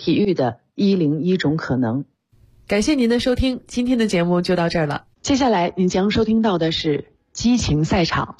体育的101种可能。 感谢您的收听，今天的节目就到这儿了。 接下来您将收听到的是激情赛场。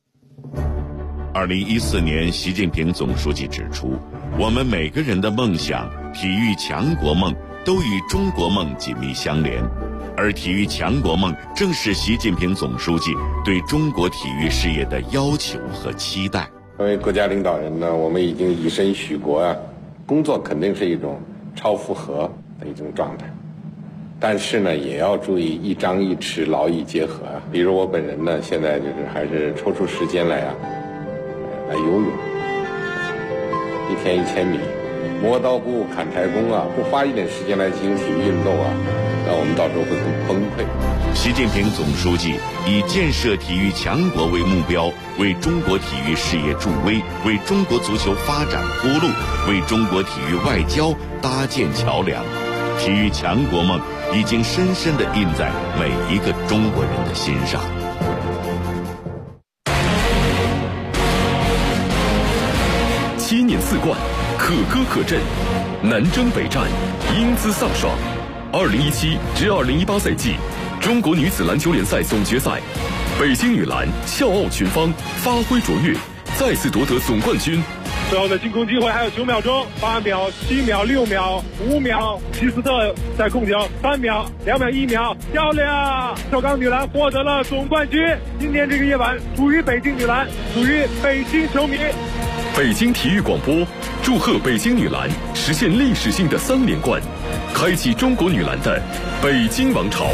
2014年，习近平总书记指出，我们每个人的梦想、体育强国梦都与中国梦紧密相连，而体育强国梦正是习近平总书记对中国体育事业的要求和期待。 作为国家领导人呢，我们已经以身许国啊，工作肯定是一种超负荷的一种状态，但是呢，也要注意一张一弛，劳逸结合啊。比如我本人呢，现在就是还是抽出时间来游泳，1天1000米，磨刀不误砍柴工啊，不花一点时间来进行体育运动啊，那我们到时候会很崩溃。 习近平总书记以建设体育强国为目标，为中国体育事业助威，为中国足球发展铺路，为中国体育外交搭建桥梁。体育强国梦已经深深地印在每一个中国人的心上。 7年4冠，可歌可阵，南征北战，英姿飒爽。2017至2018赛季中国女子篮球联赛总决赛，北京女篮笑傲群芳，发挥卓越，再次夺得总冠军。 最后的进攻机会还有9秒钟，8秒、7秒、6秒、5秒，齐斯特在控球，3秒、2秒、1秒，漂亮！首钢女篮获得了总冠军。今天这个夜晚属于北京女篮，属于北京球迷。 北京体育广播祝贺北京女篮实现历史性的3连冠，开启中国女篮的北京王朝。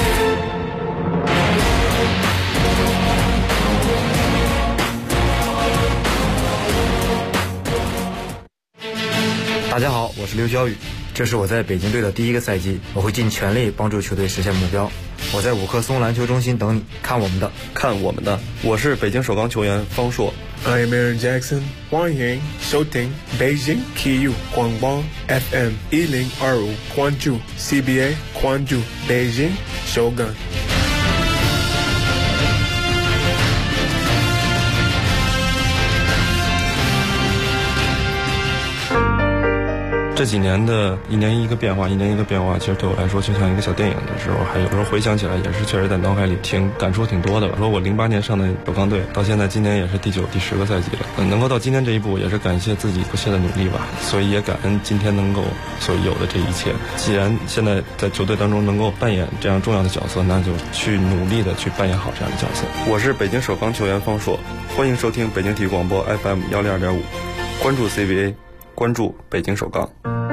大家好，我是刘晓宇，这是我在北京队的第1个赛季，我会尽全力帮助球队实现目标。我在5棵松篮球中心等你，看我们的， 看我们的。我是北京首钢球员方硕。 I'm Aaron Jackson， 欢迎收听北京体育广播 FM 1025，关注 CBA， 关注北京首钢。 这几年的一年一个变化，其实对我来说就像一个小电影的时候，还有时候回想起来也是确实在脑海里感触挺多的吧。说我08年上的首钢队，到现在今年也是第9、第10个赛季了，能够到今天这一步，也是感谢自己不懈的努力吧。所以也感恩今天能够所有的这一切。既然现在在球队当中能够扮演这样重要的角色，那就去努力的去扮演好这样的角色。我是北京首钢球员方硕，欢迎收听北京体育广播 FM 102.5，关注 CBA， 关注北京首钢。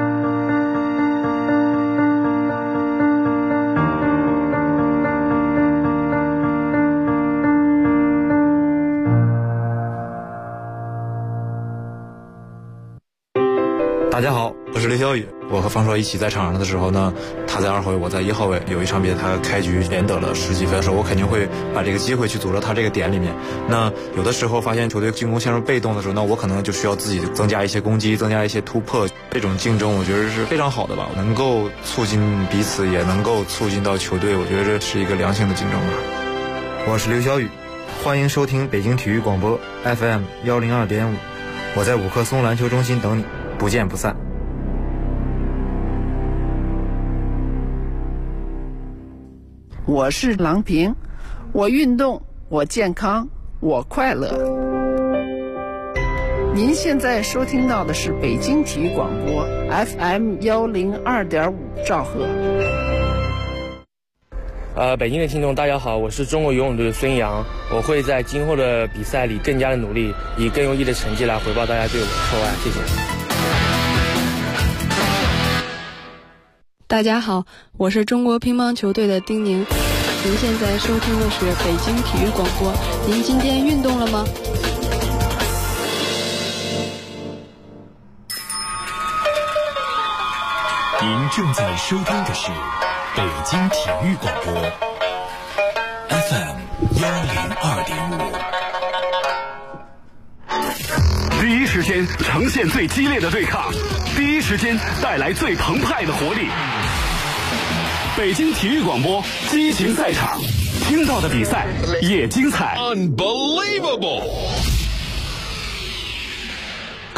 大家好，我是刘晓宇。我和方硕一起在场上的时候呢，他在2号位，我在1号位。有一场比赛他开局连得了10几分的时候，我肯定会把这个机会去组织他这个点里面。那有的时候发现球队进攻陷入被动的时候，那我可能就需要自己增加一些攻击，增加一些突破。这种竞争我觉得是非常好的吧，能够促进彼此，也能够促进到球队，我觉得这是一个良性的竞争吧。我是刘晓宇，欢迎收听北京体育广播 FM 102.5，我在5棵松篮球中心等你，不见不散。 我是郎平，我运动，我健康，我快乐。您现在收听到的是北京体育广播 FM 102.5兆赫。 北京的听众大家好，我是中国游泳队的孙杨，我会在今后的比赛里更加的努力，以更优异的成绩来回报大家对我的厚爱，谢谢。 大家好，我是中国乒乓球队的丁宁，您现在收听的是北京体育广播，您今天运动了吗？ 您正在收听的是北京体育广播 FM 102.5。第一时间呈现最激烈的对抗，第一时间带来最澎湃的活力。北京体育广播激情赛场，听到的比赛也精彩。Unbelievable！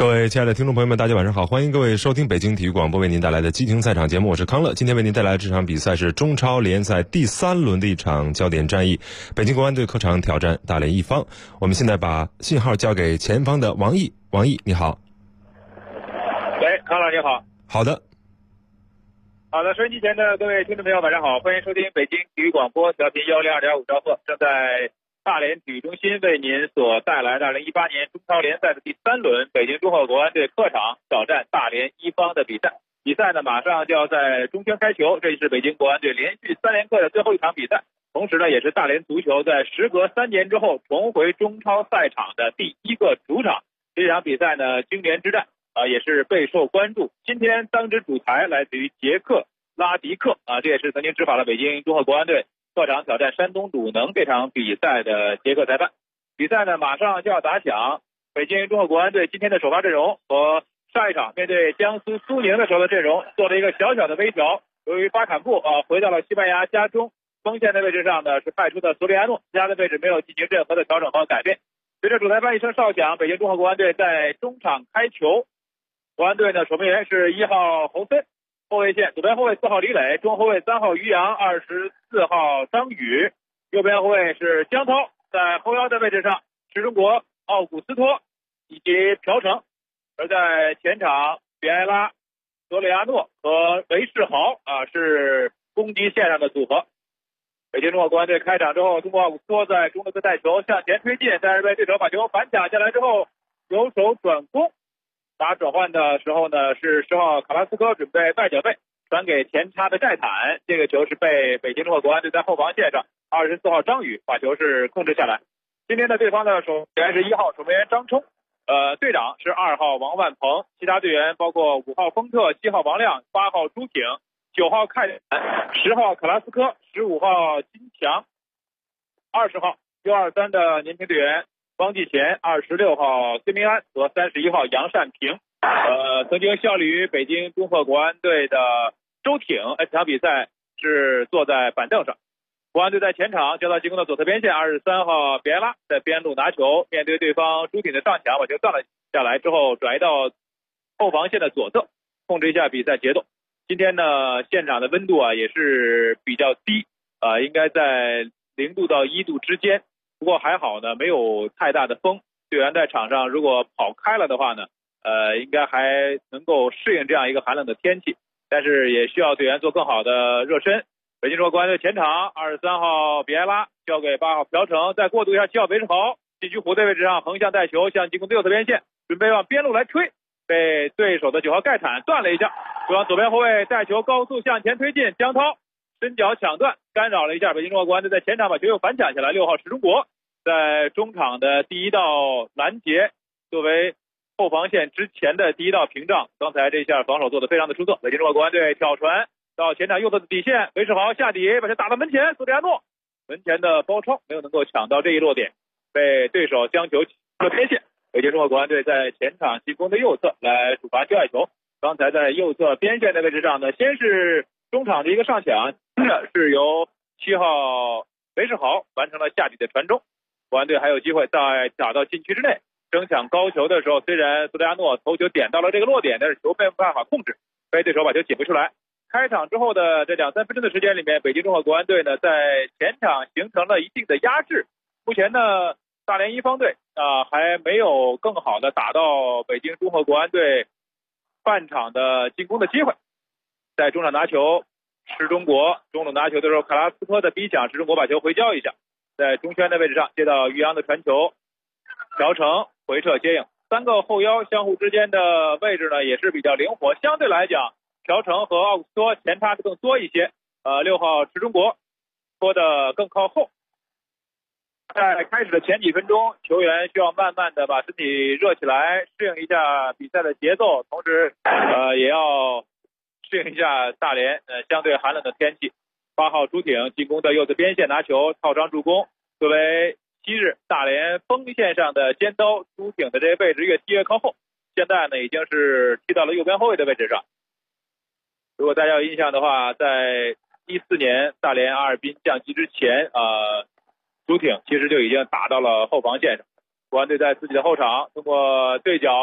各位亲爱的听众朋友们，大家晚上好，欢迎各位收听北京体育广播为您带来的激情赛场节目，我是康乐。今天为您带来的这场比赛是中超联赛第3轮的一场焦点战役，北京国安队客场挑战大连一方。我们现在把信号交给前方的王毅。王毅你好。 喂，康乐你好。 好的。 好的，收音机前的各位听众朋友晚上好，欢迎收听北京体育广播调频102.5兆赫，正在大连体育中心为您所带来的2018年中超联赛的第3轮，北京中赫国安队客场挑战大连一方的比赛。比赛呢马上就要在中圈开球，这是北京国安队连续3连客的最后一场比赛，同时呢也是大连足球在时隔3年之后重回中超赛场的第1个主场。这场比赛呢经典之战也是备受关注。今天当值主裁来自于捷克拉迪克这也是曾经执法了北京中赫国安队客场挑战山东鲁能这场比赛的捷克裁判。比赛呢马上就要打响，北京中赫国安队今天的首发阵容和上一场面对江苏苏宁的时候的阵容做了一个小小的微调。由于巴坎布回到了西班牙家中，锋线的位置上呢是派出的索里亚诺，其他的位置没有进行任何的调整和改变。随着主裁判一声哨响，北京中赫国安队在中场开球。国安队呢守门员是1号侯森，后卫线左边后卫4号李磊，中后卫3号于洋，24号张宇，右边后卫是江涛，在后腰的位置上是中国奥古斯托以及朴成，而在前场比埃拉、索里亚诺和韦世豪是攻击线上的组合。北京中赫国安队开场之后，中国奥古斯托在中路的带球向前推进，但是被对手把球反抢下来之后由守转攻。打转换的时候呢是10号卡拉斯科准备外脚背传给前插的盖坦，这个球是被北京中赫国安队在后防线上24号张宇把球是控制下来。今天的对方的守门员是1号守门员张冲，队长是2号王万鹏，其他队员包括5号丰特、7号王亮、8号朱挺、9号凯10号卡拉斯科、15号金强、20号U23的年轻队员方继前、26号孙明安和31号杨善平。曾经效力于北京中赫国安队的周挺，这场比赛是坐在板凳上。国安队在前场交到进攻的左侧边线，23号比埃拉在边路拿球，面对对方朱挺的上抢，把球断了下来之后转移到后防线的左侧，控制一下比赛节奏。今天呢现场的温度也是比较低，应该在0度到1度之间，不过还好呢没有太大的风，队员在场上如果跑开了的话呢应该还能够适应这样一个寒冷的天气，但是也需要队员做更好的热身。北京中赫国安队前场23号比埃拉交给8号朴成，再过渡一下7号韦世豪，禁区弧的位置上横向带球向进攻的右侧边线，准备往边路来推，被对手的9号盖坦断了一下，对方左边后卫带球高速向前推进，江涛伸脚抢断干扰了一下北京中赫国安队在前场把球又反抢下来。6号石中国在中场的第1道拦截，作为后防线之前的第1道屏障，刚才这下防守做得非常的出色。北京中赫国安队挑传到前场右侧的底线，韦世豪下底把球打到门前，索里亚诺门前的包抄没有能够抢到这一落点，被对手将球射边线。北京中赫国安队在前场进攻的右侧来主罚界外球，刚才在右侧边线的位置上呢，先是中场的一个上抢，是由7号韦世豪完成了下底的传中。国安队还有机会在打到禁区之内争抢高球的时候，虽然索里亚诺头球点到了这个落点，但是球没有办法控制，被对手把球解不出来。开场之后的这2-3分钟的时间里面，北京中赫国安队呢在前场形成了一定的压制。目前呢大连一方队还没有更好的打到北京中赫国安队半场的进攻的机会。在中场拿球是中国，中路拿球的时候卡拉斯科的逼抢，是中国把球回交一下，在中圈的位置上接到于洋的传球，朴成回撤接应，3个后腰相互之间的位置呢也是比较灵活，相对来讲朴成和奥古斯托前插的更多一些，6号池中国拖的更靠后。在开始的前几分钟，球员需要慢慢的把身体热起来，适应一下比赛的节奏，同时也要适应一下大连相对寒冷的天气。8号朱挺进攻的右侧边线拿球套上助攻，作为昔日大连锋线上的尖刀，朱挺的这个位置越踢越靠后，现在呢已经是踢到了右边后卫的位置上。如果大家有印象的话，在14年大连阿尔滨降级之前朱挺其实就已经打到了后防线上。国安队在自己的后场通过对角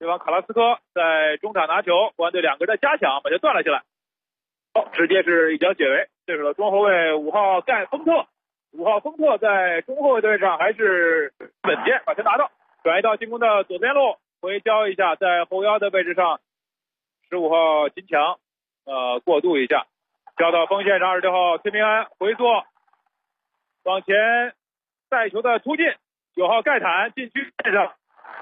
对方卡拉斯科在中场拿球，国安队两个人的加强把球断了下来，直接是一脚解围。对手的中后卫5号盖丰特，5号丰特在中后卫的位置上还是稳健，把球拿到，转移到进攻的左边路，回交一下，在后腰的位置上15号金强过渡一下，交到锋线上26号崔明安回缩往前带球的突进，9号盖坦禁区线上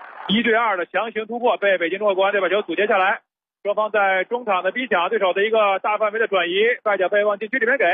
1对2的强行突破，被北京中赫国安队把球阻截下来。双方在中场的逼抢，对手的一个大范围的转移，外脚背往禁区里面给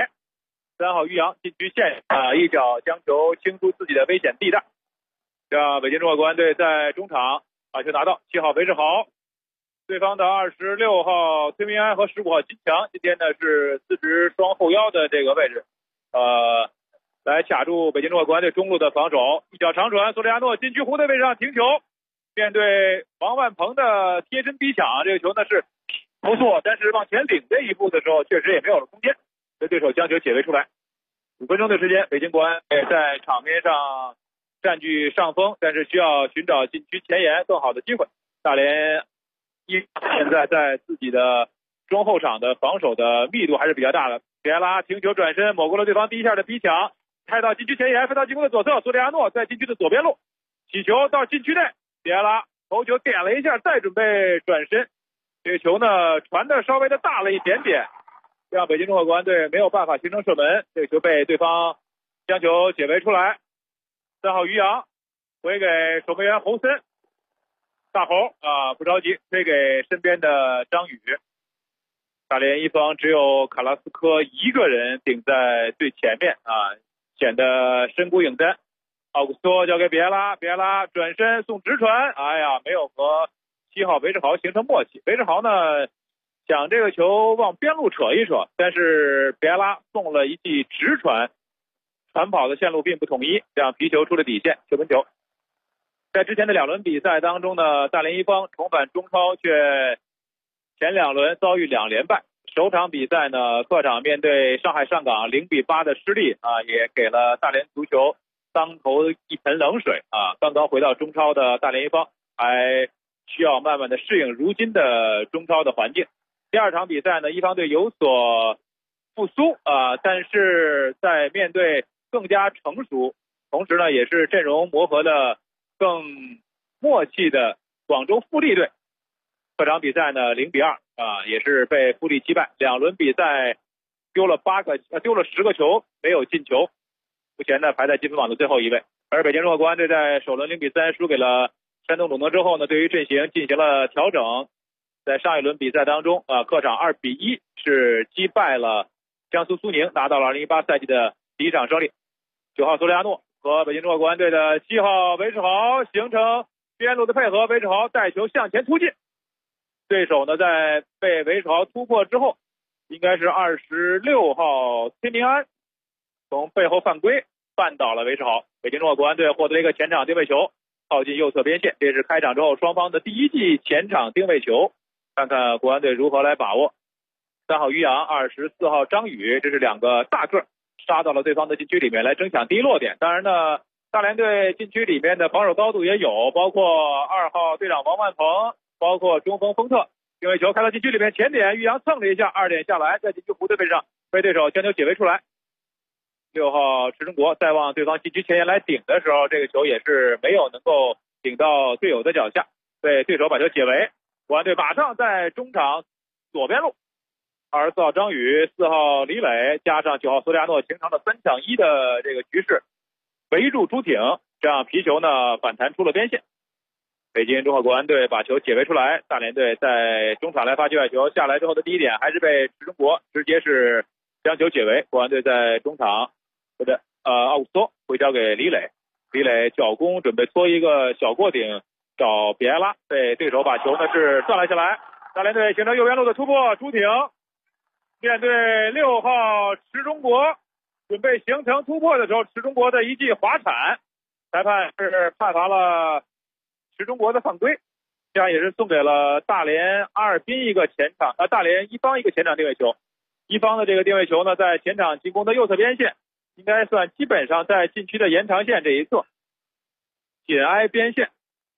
3号于洋禁区线一脚将球清出自己的危险地带，让北京中赫国安队在中场把球拿到。7号韦世豪，对方的26号崔明安和15号金强，今天呢是4支双后腰的这个位置，来卡住北京中赫国安队中路的防守。一脚长传，索里亚诺禁区弧的位置上停球，面对王万鹏的贴身逼抢，这个球呢是不错，但是往前领这一步的时候确实也没有了空间，被对手将球解围出来。5分钟的时间，北京国安在场面上占据上风，但是需要寻找禁区前沿更好的机会。大连现在在自己的中后场的防守的密度还是比较大的。比埃拉停球转身抹过了对方第一下的逼抢，开到禁区前沿，飞到进攻的左侧，索里亚诺在禁区的左边路起球到禁区内，比埃拉头球点了一下，再准备转身，这个球呢传的稍微的大了一点点，让北京中赫国安队没有办法形成射门，这个球被对方将球解围出来。3号于洋回给守门员侯森，大侯不着急，推给身边的张宇。大连一方只有卡拉斯科一个人顶在最前面显得身孤影单。奥古斯托交给比埃拉，比埃拉转身送直传，没有和7号韦世豪形成默契。韦世豪呢想这个球往边路扯一扯，但是比埃拉送了一记直传，传跑的线路并不统一，这样皮球出了底线，球门球。在之前的2轮比赛当中呢，大连一方重返中超，却前2轮遭遇2连败。首场比赛呢，客场面对上海上港0-8的失利也给了大连足球当头一盆冷水刚刚回到中超的大连一方还需要慢慢的适应如今的中超的环境。第2场比赛呢，一方队有所复苏但是在面对更加成熟，同时呢也是阵容磨合的更默契的广州富力队，客场比赛呢0-2也是被富力击败。2轮比赛丢了10个球，没有进球，目前呢排在积分榜的最后一位。而北京中赫国安队在首轮0-3输给了山东鲁能之后呢，对于阵型进行了调整，在上一轮比赛当中客场2-1是击败了江苏苏宁，拿到了2018赛季的第1场胜利。9号索里亚诺和北京中赫国安队的7号韦世豪形成边路的配合，韦世豪带球向前突进，对手呢在被韦世豪突破之后，应该是26号崔明安从背后犯规绊倒了韦世豪。北京中赫国安队获得了一个前场定位球，靠近右侧边线，这是开场之后双方的第1记前场定位球，看看国安队如何来把握。3号于洋24号张宇，这是2个大个杀到了对方的禁区里面来争抢第一落点。当然呢，大连队禁区里面的防守高度也有，包括2号队长王万鹏，包括中锋丰特。定位球开到禁区里面，前点于洋蹭了一下，2点下来，在禁区弧的位置上被对手将球解围出来。6号池中国再往对方禁区前沿来顶的时候，这个球也是没有能够顶到队友的脚下，被对手把球解围。国安队马上在中场左边路24号张宇、4号李磊加上9号索里亚诺形成了3抢1的这个局势，围住朱挺，这样皮球呢反弹出了边线。北京中赫国安队把球解围出来，大连队在中场来发界外球，下来之后的第1点还是被池中国直接是将球解围。国安队在中场奥古斯托回交给李磊，李磊脚弓准备搓一个小过顶找比埃拉，被对手把球呢是断了下来。大连队形成右边路的突破，朱挺面对6号池中国准备形成突破的时候，池中国的一记滑铲，裁判是判罚了池中国的犯规，这样也是送给了大连阿尔滨一个前场大连一方一个前场定位球。一方的这个定位球呢，在前场进攻的右侧边线，应该算基本上在禁区的延长线这一侧，紧挨边线，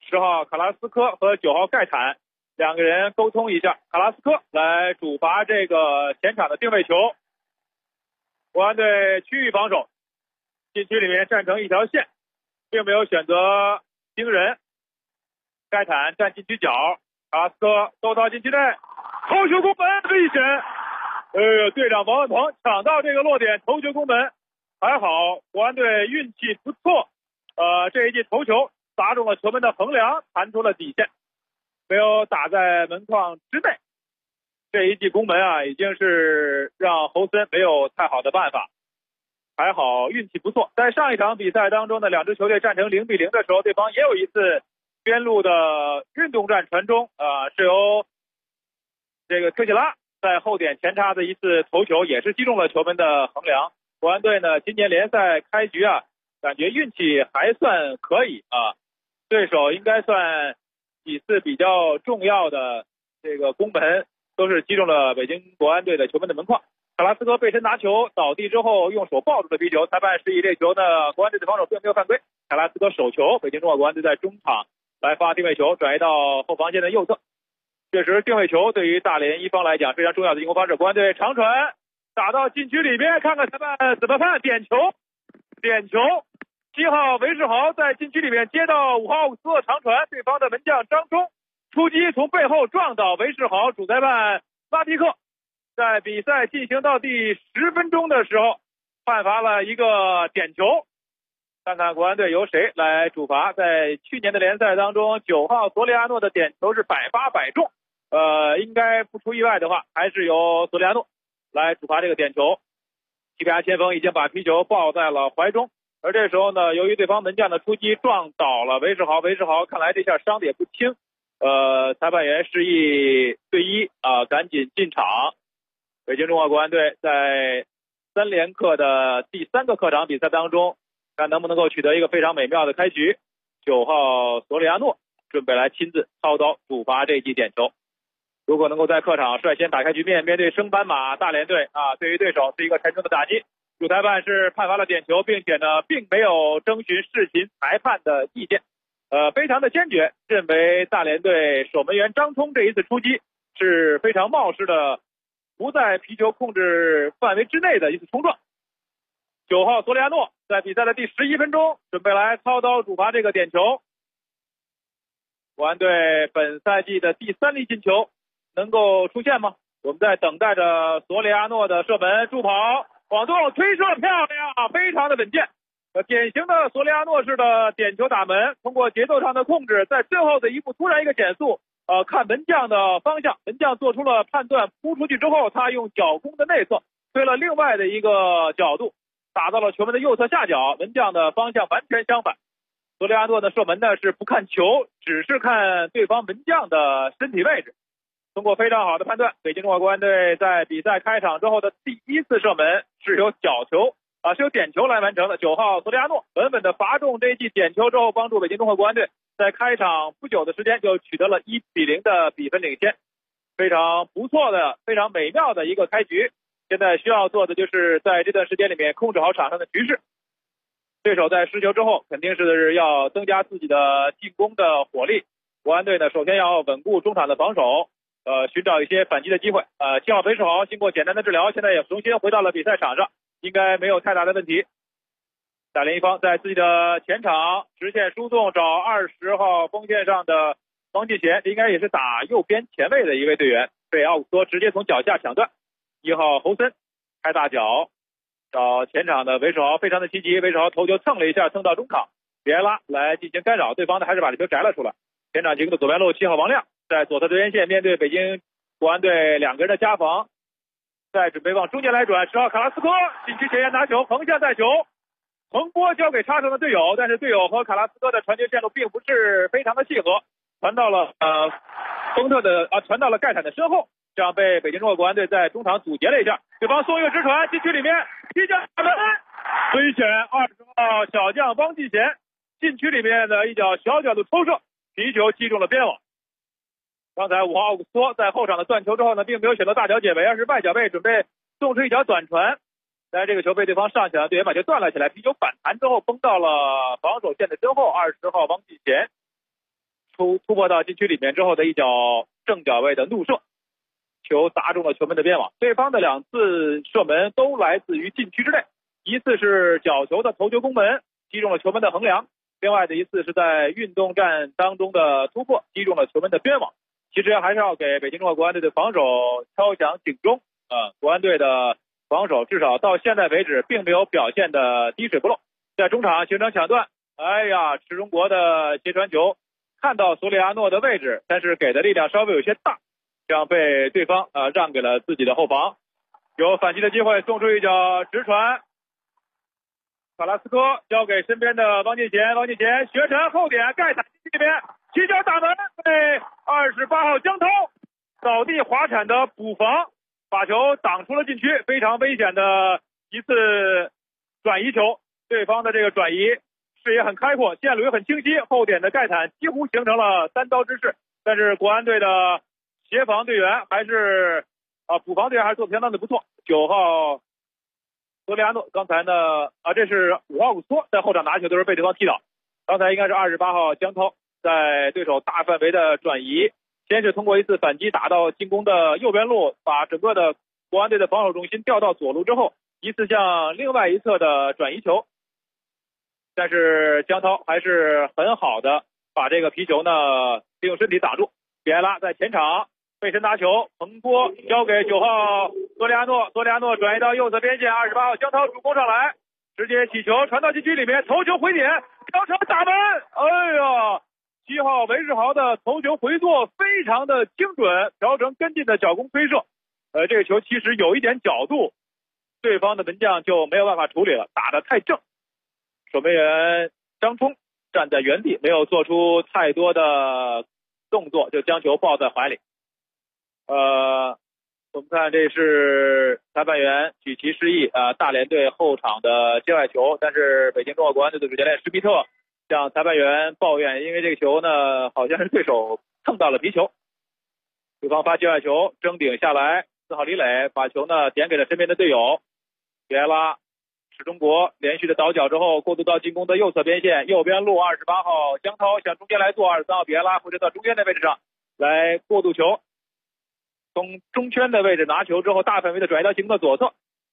10号卡拉斯科和9号盖坦两个人沟通一下，卡拉斯科来主罚这个前场的定位球。国安队区域防守，禁区里面站成一条线，并没有选择盯人。盖坦站禁区角，卡拉斯科兜到禁区内，头球攻门危险！队长王文鹏抢到这个落点，头球攻门，还好国安队运气不错，这一记头球砸中了球门的横梁，弹出了底线，没有打在门框之内。这一记攻门啊，已经是让侯森没有太好的办法，还好运气不错。在上一场比赛当中呢，两支球队战成0-0的时候，对方也有一次边路的运动战传中，是由这个特谢拉在后点前插的一次头球，也是击中了球门的横梁。国安队呢，今年联赛开局啊，感觉运气还算可以啊，对手应该算几次比较重要的这个攻门都是击中了北京国安队的球门的门框。卡拉斯科背身拿球倒地之后用手抱住了皮球，裁判示意这球呢国安队的防守并没有犯规。卡拉斯科手球，北京中国国安队在中场来发定位球，转移到后防线的右侧。确实定位球对于大连一方来讲非常重要的进攻方式。国安队长传打到禁区里边，看看裁判怎么判，点球7号韦世豪在禁区里面接到5号奥古斯托长传，对方的门将张忠出击从背后撞倒韦世豪，主裁判拉皮克在比赛进行到第10分钟的时候判罚了一个点球。看看国安队由谁来主罚。在去年的联赛当中，9号索里亚诺的点球是百发百中，应该不出意外的话还是由索里亚诺来主罚这个点球。西班牙前锋已经把皮球抱在了怀中，而这时候呢，由于对方门将的出击撞倒了韦世豪看来这下伤的也不轻，裁判员示意队医赶紧进场。北京中华国安队在3连客的第3个客场比赛当中，看能不能够取得一个非常美妙的开局。9号索里亚诺准备来亲自操刀主罚这一记点球。如果能够在客场率先打开局面，面对升班马大连队对于对手是一个沉重的打击。主裁判是判罚了点球，并且呢并没有征询视频裁判的意见，非常的坚决，认为大连队守门员张聪这一次出击是非常冒失的，不在皮球控制范围之内的一次冲撞。9号索里亚诺在比赛的第11分钟准备来操刀主罚这个点球。国安队本赛季的第3粒进球能够出现吗？我们在等待着索里亚诺的射门，助跑往中推射，漂亮，非常的稳健，典型的索里亚诺式的点球打门，通过节奏上的控制，在最后的一步突然一个减速，看门将的方向，门将做出了判断，扑出去之后他用脚弓的内侧推了另外的一个角度，打到了球门的右侧下角，门将的方向完全相反。索里亚诺的射门呢是不看球，只是看对方门将的身体位置。通过非常好的判断，北京中华国安队在比赛开场之后的第1次射门是由角球是由点球来完成的。9号索里亚诺稳稳的罚中这一记点球之后，帮助北京中华国安队在开场不久的时间就取得了1-0的比分领先，非常不错的非常美妙的一个开局。现在需要做的就是在这段时间里面控制好场上的局势。对手在失球之后肯定是要增加自己的进攻的火力，国安队呢首先要稳固中场的防守，寻找一些反击的机会。7号韦世豪经过简单的治疗，现在也重新回到了比赛场上，应该没有太大的问题。大连一方在自己的前场直线输送，找20号锋线上的王继贤，应该也是打右边前卫的一位队员，被奥古斯托直接从脚下抢断。1号侯森开大脚找前场的韦世豪，非常的积极，韦世豪头球蹭了一下，蹭到中场，别拉来进行干扰，对方呢还是把这球摘了出来。前场进攻的左边路7号王亮在左侧队员线面对北京国安队2个人的夹防，在准备往中间来转，10号卡拉斯科禁区前沿拿球，横向带球，横波交给插上的队友，但是队友和卡拉斯科的传球线路并不是非常的契合，传到了传到了盖坦的身后，这样被北京中国国安队在中场阻截了一下，对方送一个直传，禁区里面踢脚打门，危险！20号小将汪继贤禁区里面的一脚小角度抽射，皮球击中了边网。刚才5号奥古斯托在后场的断球之后呢，并没有选择大脚解围，而是外脚背准备送出一脚短传，但是这个球被对方上起来，队员把球断了起来，皮球反弹之后崩到了防守线的身后。20号汪继贤突破到禁区里面之后的一脚正脚位的怒射，球砸中了球门的边网。对方的2次射门都来自于禁区之内，一次是角球的头球攻门，击中了球门的横梁，另外的一次是在运动战当中的突破，击中了球门的边网。其实还是要给北京中国国安队的防守敲响警钟国安队的防守至少到现在为止并没有表现的滴水不漏，在中场形成抢断，池中国的斜传球看到索里亚诺的位置，但是给的力量稍微有些大，这样被对方让给了自己的后防，有反击的机会，送出一脚直传，卡拉斯科交给身边的王进贤学成后点盖塔这边起脚打门，被28号江涛倒地滑铲的补防，把球挡出了禁区，非常危险的一次转移球，对方的这个转移视野很开阔，线路也很清晰，后点的盖坦几乎形成了单刀之势，但是国安队的协防队员还是补防队员还是做得相当的不错。9号索里亚诺刚才呢这是5号古斯托在后场拿球都是被对方踢倒，刚才应该是28号江涛在对手大范围的转移，先是通过一次反击打到进攻的右边路，把整个的国安队的防守重心调到左路之后，一次向另外一侧的转移球，但是江涛还是很好的把这个皮球呢利用身体挡住。比埃拉在前场背身拿球，横波交给9号索里亚诺转移到右侧边线，28号江涛主攻上来，直接起球传到禁区里面，头球回点，朴成打门，7号韦世豪的头球回做非常的精准，朴成跟进的脚弓推射，这个球其实有一点角度，对方的门将就没有办法处理了，打得太正，守门员张冲站在原地没有做出太多的动作，就将球抱在怀里。我们看这是裁判员举旗示意大连队后场的界外球，但是北京中国国安队的主教练施皮特向裁判员抱怨，因为这个球呢好像是对手蹭到了皮球，对方发界外球争顶下来，4号李磊把球呢点给了身边的队友，比埃拉史中国连续的倒脚之后过渡到进攻的右侧边线，右边路28号江涛向中间来做，23号比埃拉回撤到中间的位置上来过渡球，从中圈的位置拿球之后大范围的转移到进攻的左侧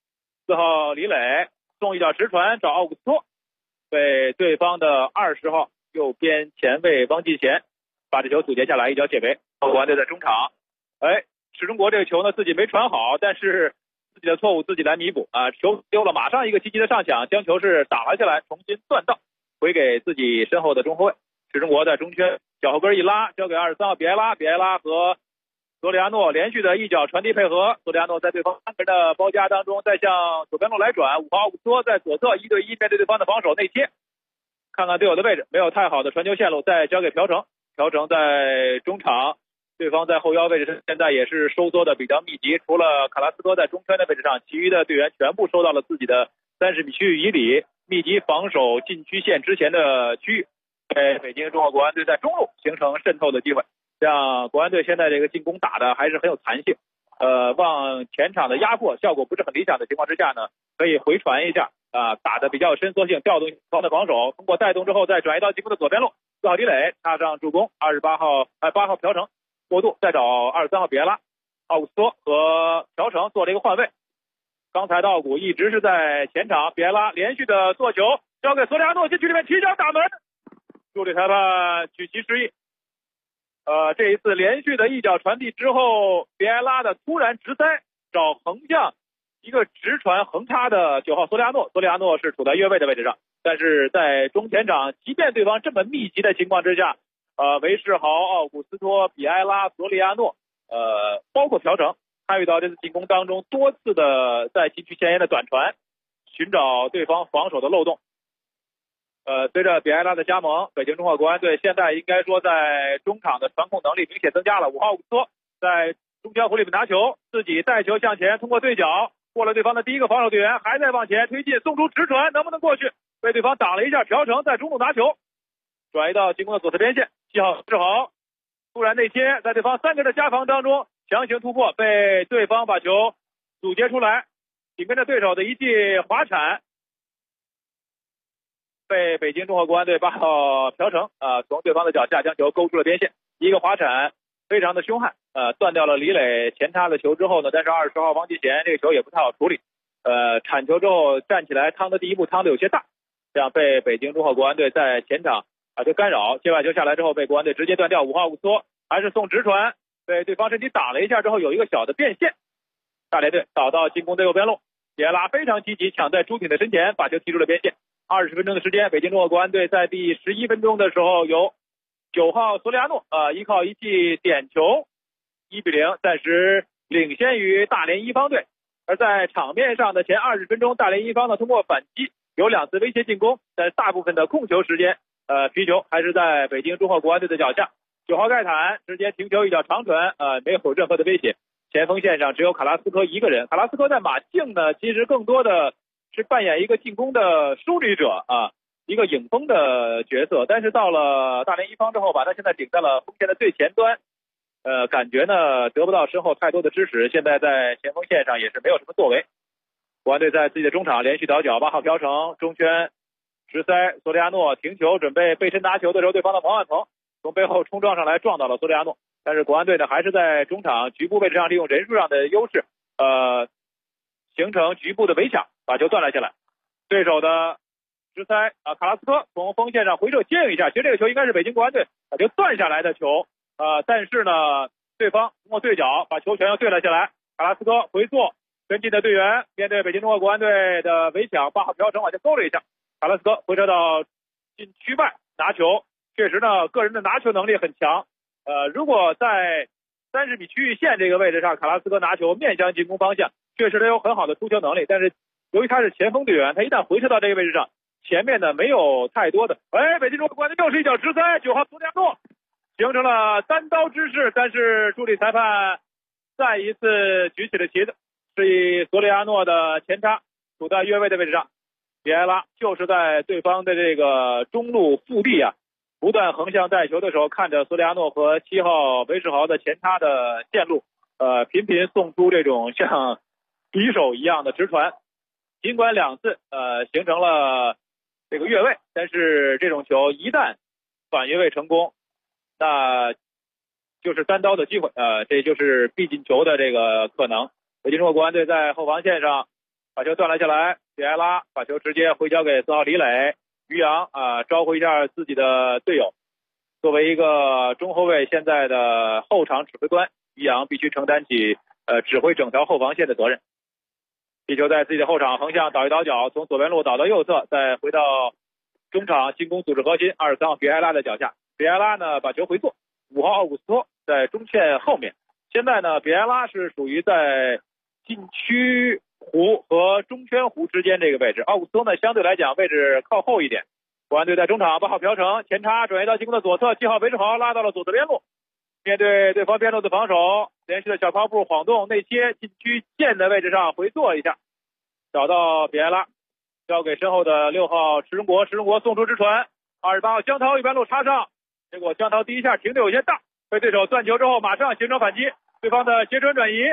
，4号李磊送一脚直传找奥古斯托，被对方的20号右边前卫汪进贤把这球阻截下来，一脚解围。国安队在中场史中国这个球呢自己没传好，但是自己的错误自己来弥补球丢了，马上一个积极的上抢，将球是打了下来，重新断道回给自己身后的中后卫。史中国在中圈脚后跟一拉，交给23号比埃拉和索里亚诺连续的一脚传递配合，索里亚诺在对方3个人的包夹当中再向左边路来转，5号古斯托在左侧1对1面对对方的防守内切，看看队友的位置没有太好的传球线路，再交给朴成在中场，对方在后腰位置现在也是收缩的比较密集，除了卡拉斯科在中圈的位置上，其余的队员全部收到了自己的30米区域以里，密集防守禁区线之前的区域，给北京中国国安队在中路形成渗透的机会。像国安队现在这个进攻打的还是很有弹性，往前场的压迫效果不是很理想的情况之下呢，可以回传一下打的比较有伸缩性，调动对方的防守，通过带动之后再转移到进攻的左边路，4号李磊插上助攻，8号朴成过渡，再找23号比埃拉，奥古斯托和朴成做了一个换位。刚才的奥古一直是在前场，比埃拉连续的做球交给索里亚诺，禁区里面起脚打门，助理裁判举旗示意。这一次连续的一脚传递之后，比埃拉的突然直塞找横向一个直传横插的9号索里亚诺是处在越位的位置上，但是在中前场即便对方这么密集的情况之下，韦世豪、奥古斯托、比埃拉、索里亚诺包括朴成参与到这次进攻当中，多次的在禁区前沿的短传寻找对方防守的漏洞。随着比埃拉的加盟，北京中国国安队现在应该说在中场的传控能力明显增加了。5号古斯托在中圈弧里面拿球，自己带球向前，通过对角过了对方的第一个防守队员，还在往前推进，送出直传，能不能过去？被对方挡了一下，朴成在中路拿球，转移到进攻的左侧边线，7号志豪突然内切，在对方3个人的夹防当中强行突破，被对方把球阻截出来，紧跟着对手的一记滑铲。 被北京中赫国安队8号朴成从对方的脚下将球勾出了边线，一个滑铲非常的凶悍，断掉了李磊前插的球之后呢，但是20号王继贤这个球也不太好处理，铲球之后站起来趟的第一步趟的有些大，这样被北京中赫国安队在前场就干扰，接外球下来之后被国安队直接断掉，5号乌斯托还是送直传，被对方身体打了一下之后有一个小的变线，大连队倒到进攻的右边路，别拉非常积极抢在朱挺的身前把球踢出了边线。20分钟的时间，北京中赫国安队在第11分钟的时候由9号索里亚诺依靠一记点球1-0暂时领先于大连一方队。而在场面上的前20分钟，大连一方呢通过反击有2次威胁进攻，但大部分的控球时间皮球还是在北京中赫国安队的脚下。9号盖坦直接停球一脚长传，没有任何的威胁。前锋线上只有卡拉斯科一个人，卡拉斯科在马竞呢其实更多的是扮演一个进攻的梳理者一个影锋的角色，但是到了大连一方之后把他现在顶在了锋线的最前端，感觉呢得不到身后太多的支持，现在在前锋线上也是没有什么作为。国安队在自己的中场连续倒脚，8号朴成中圈直塞索里亚诺停球准备背身拿球的时候，对方的王万鹏从背后冲撞上来撞到了索里亚诺，但是国安队呢还是在中场局部位置上利用人数上的优势形成局部的围抢把球断了下来。对手的直塞卡拉斯科从锋线上回射接应一下，其实这个球应该是北京国安队把球断下来的球但是呢对方通过对角把球权又对了下来，卡拉斯科回做跟进的队员面对北京中赫国安队的围抢，8号朴成往前勾了一下，卡拉斯科回撤到禁区外拿球，确实呢个人的拿球能力很强，如果在30米区域线这个位置上卡拉斯科拿球面向进攻方向，确实他有很好的出球能力，但是由于他是前锋队员，他一旦回撤到这个位置上，前面呢没有太多的北京中赫国安队又是一脚直塞，9号索里亚诺形成了单刀之势，但是助理裁判再一次举起了旗子，是以索里亚诺的前插处在越位的位置上，比埃拉就是在对方的这个中路腹地不断横向带球的时候，看着索里亚诺和7号韦世豪的前插的线路频频送出这种像匕首一样的直传，尽管2次形成了这个越位，但是这种球一旦反越位成功，那就是单刀的机会这就是必进球的这个可能。北京中赫国安队在后防线上把球断了下来，比埃拉把球直接回交给4号李磊，于洋招呼一下自己的队友，作为一个中后卫现在的后场指挥官，于洋必须承担起指挥整条后防线的责任。皮球在自己的后场横向倒一倒脚，从左边路倒到右侧，再回到中场进攻组织核心23号比埃拉的脚下，比埃拉呢把球回做，5号奥古斯托在中线后面，现在呢比埃拉是属于在禁区弧和中圈弧之间这个位置，奥古斯托呢相对来讲位置靠后一点。国安队在中场8号朴成前插转移到进攻的左侧，7号韦世豪拉到了左侧边路，面对对方边路的防守，连续的小靠步晃动内切，禁区线的位置上回做一下，找到比埃拉交给身后的6号池中国，池中国送出直传，28号江涛一边路插上，结果江涛第一下停的有些大，被对手断球之后马上形成反击，对方的斜传转移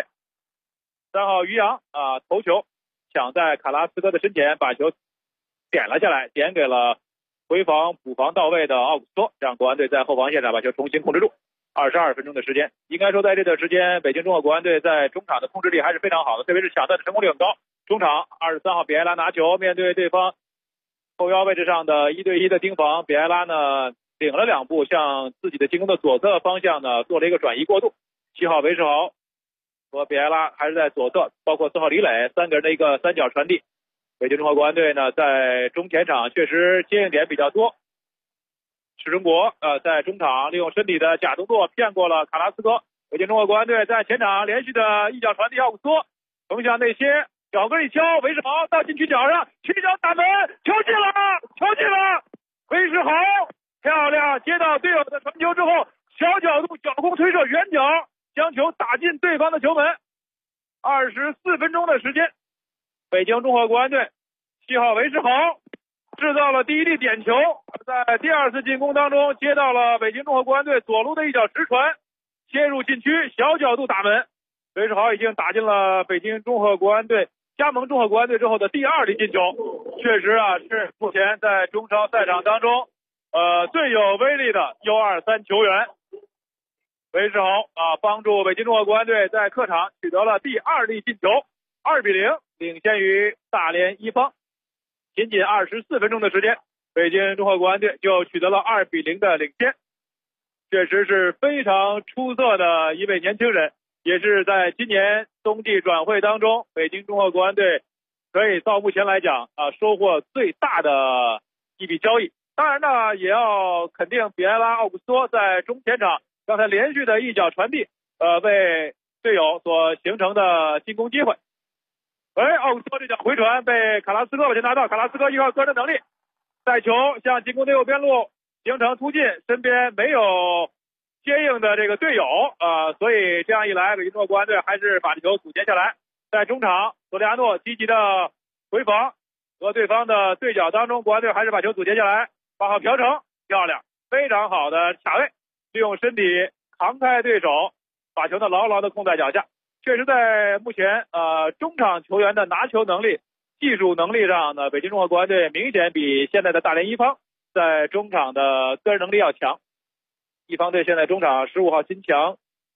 ，3号于洋头球抢在卡拉斯科的身前把球点了下来，点给了回防补防到位的奥古斯托，让国安队在后防线上把球重新控制住。22分钟的时间，应该说在这段时间北京中赫国安队在中场的控制力还是非常好的，特别是抢断的成功率很高。中场23号比埃拉拿球，面对对方后腰位置上的1对1的盯防，比埃拉呢领了2步向自己的进攻的左侧方向呢做了一个转移过渡，7号韦世豪和比埃拉还是在左侧，包括4号李磊3个人的一个三角传递。北京中赫国安队呢在中前场确实接应点比较多，池中国在中场利用身体的假动作骗过了卡拉斯科，北京中赫国安队在前场连续的一脚传递奥古斯托横向内切，脚跟一敲，韦世豪到禁区角上起脚打门，球进了，球进了，韦世豪漂亮接到队友的传球之后，小角度脚弓推射远角将球打进对方的球门。24分钟的时间，北京中赫国安队7号韦世豪制造了第一粒点球，在第2次进攻当中接到了北京中赫国安队左路的一脚直传，切入禁区小角度打门，韦世豪已经打进了北京中赫国安队加盟中赫国安队之后的第2粒进球。 确实啊，是目前在中超赛场当中，最有威力的 U23 球员韦世豪啊，帮助北京中赫国安队在客场取得了第2粒进球，2-0领先于大连一方。仅仅24分钟的时间，北京中赫国安队就取得了2-0的领先，确实是非常出色的一位年轻人，也是在今年冬季转会当中，北京中赫国安队可以到目前来讲收获最大的一笔交易。当然呢，也要肯定比埃拉奥古斯托在中前场刚才连续的一脚传递，为队友所形成的进攻机会。奥古斯托这脚回传被卡拉斯科把球拿到，卡拉斯科依靠个人能力带球向进攻的右边路形成突进，身边没有接应的这个队友所以这样一来，北京中赫国安队还是把这球阻截下来。在中场，索里亚诺积极的回防，和对方的对角当中，国安队还是把球阻截下来，8号朴成漂亮，非常好的卡位，利用身体扛开对手，把球呢牢牢的控在脚下。确实在目前中场球员的拿球能力、技术能力上呢，北京中赫国安队明显比现在的大连一方在中场的个人能力要强。一方队现在中场15号金强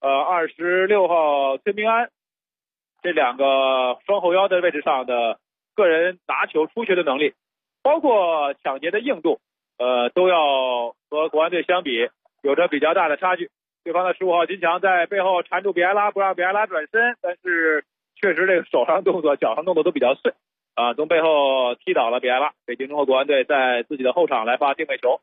26号崔明安这2个双后腰的位置上的个人拿球出球的能力，包括抢劫的硬度都要和国安队相比有着比较大的差距。对方的15号金强在背后缠住比埃拉，不让比埃拉转身，但是确实这个手上动作、脚上动作都比较碎从背后踢倒了比埃拉。北京中赫国安队在自己的后场来发定位球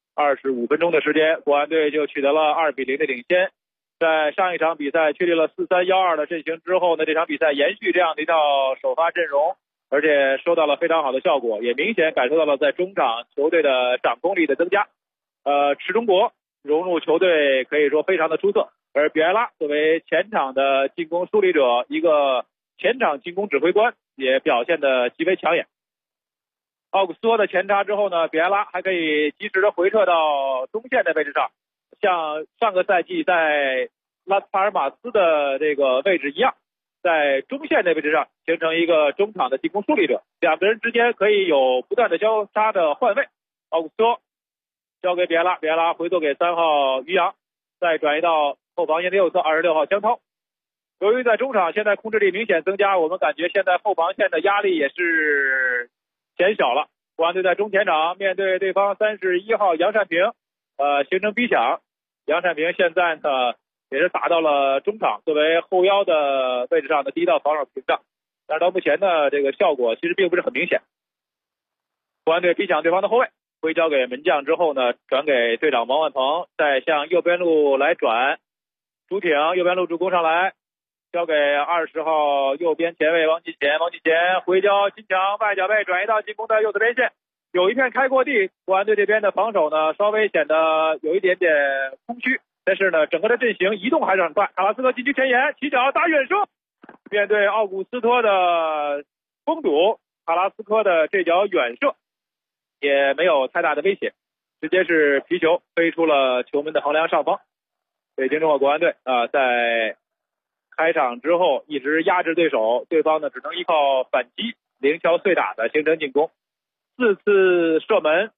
，25分钟的时间，国安队就取得了2-0的领先。在上一场比赛确立了4-3-1-2的阵型之后呢，这场比赛延续这样的一套首发阵容，而且收到了非常好的效果，也明显感受到了在中场球队的掌控力的增加。池中国融入球队可以说非常的出色，而比埃拉作为前场的进攻梳理者，一个前场进攻指挥官，也表现得极为抢眼。奥古斯托的前插之后呢，比埃拉还可以及时的回撤到中线的位置上，像上个赛季在拉斯帕尔马斯的这个位置一样，在中线的位置上形成一个中场的进攻梳理者，两个人之间可以有不断的交叉的换位。奥古斯托交给比埃拉，比埃拉回做给3号于洋，再转移到后防线的右侧26号江涛。由于在中场现在控制力明显增加，我们感觉现在后防线的压力也是减小了。国安队在中前场面对对方31号杨善平形成逼抢，杨善平现在呢也是打到了中场，作为后腰的位置上的第一道防守屏障，但是到目前呢这个效果其实并不是很明显。国安队逼抢对方的后卫，回交给门将之后呢，转给队长王万鹏，再向右边路来转，主挺右边路助攻上来，交给20号右边前卫王继贤，王继贤回交金强外脚背转移到进攻的右侧边线，有一片开阔地，国安队这边的防守呢稍微显得有一点点空虚，但是呢整个的阵型移动还是很快。卡拉斯科禁区前沿起脚打远射，面对奥古斯托的封堵，卡拉斯科的这脚远射也没有太大的威胁，直接是皮球飞出了球门的横梁上方。北京中赫国安队在开场之后一直压制对手，对方呢只能依靠反击零敲碎打的形成进攻。4次射门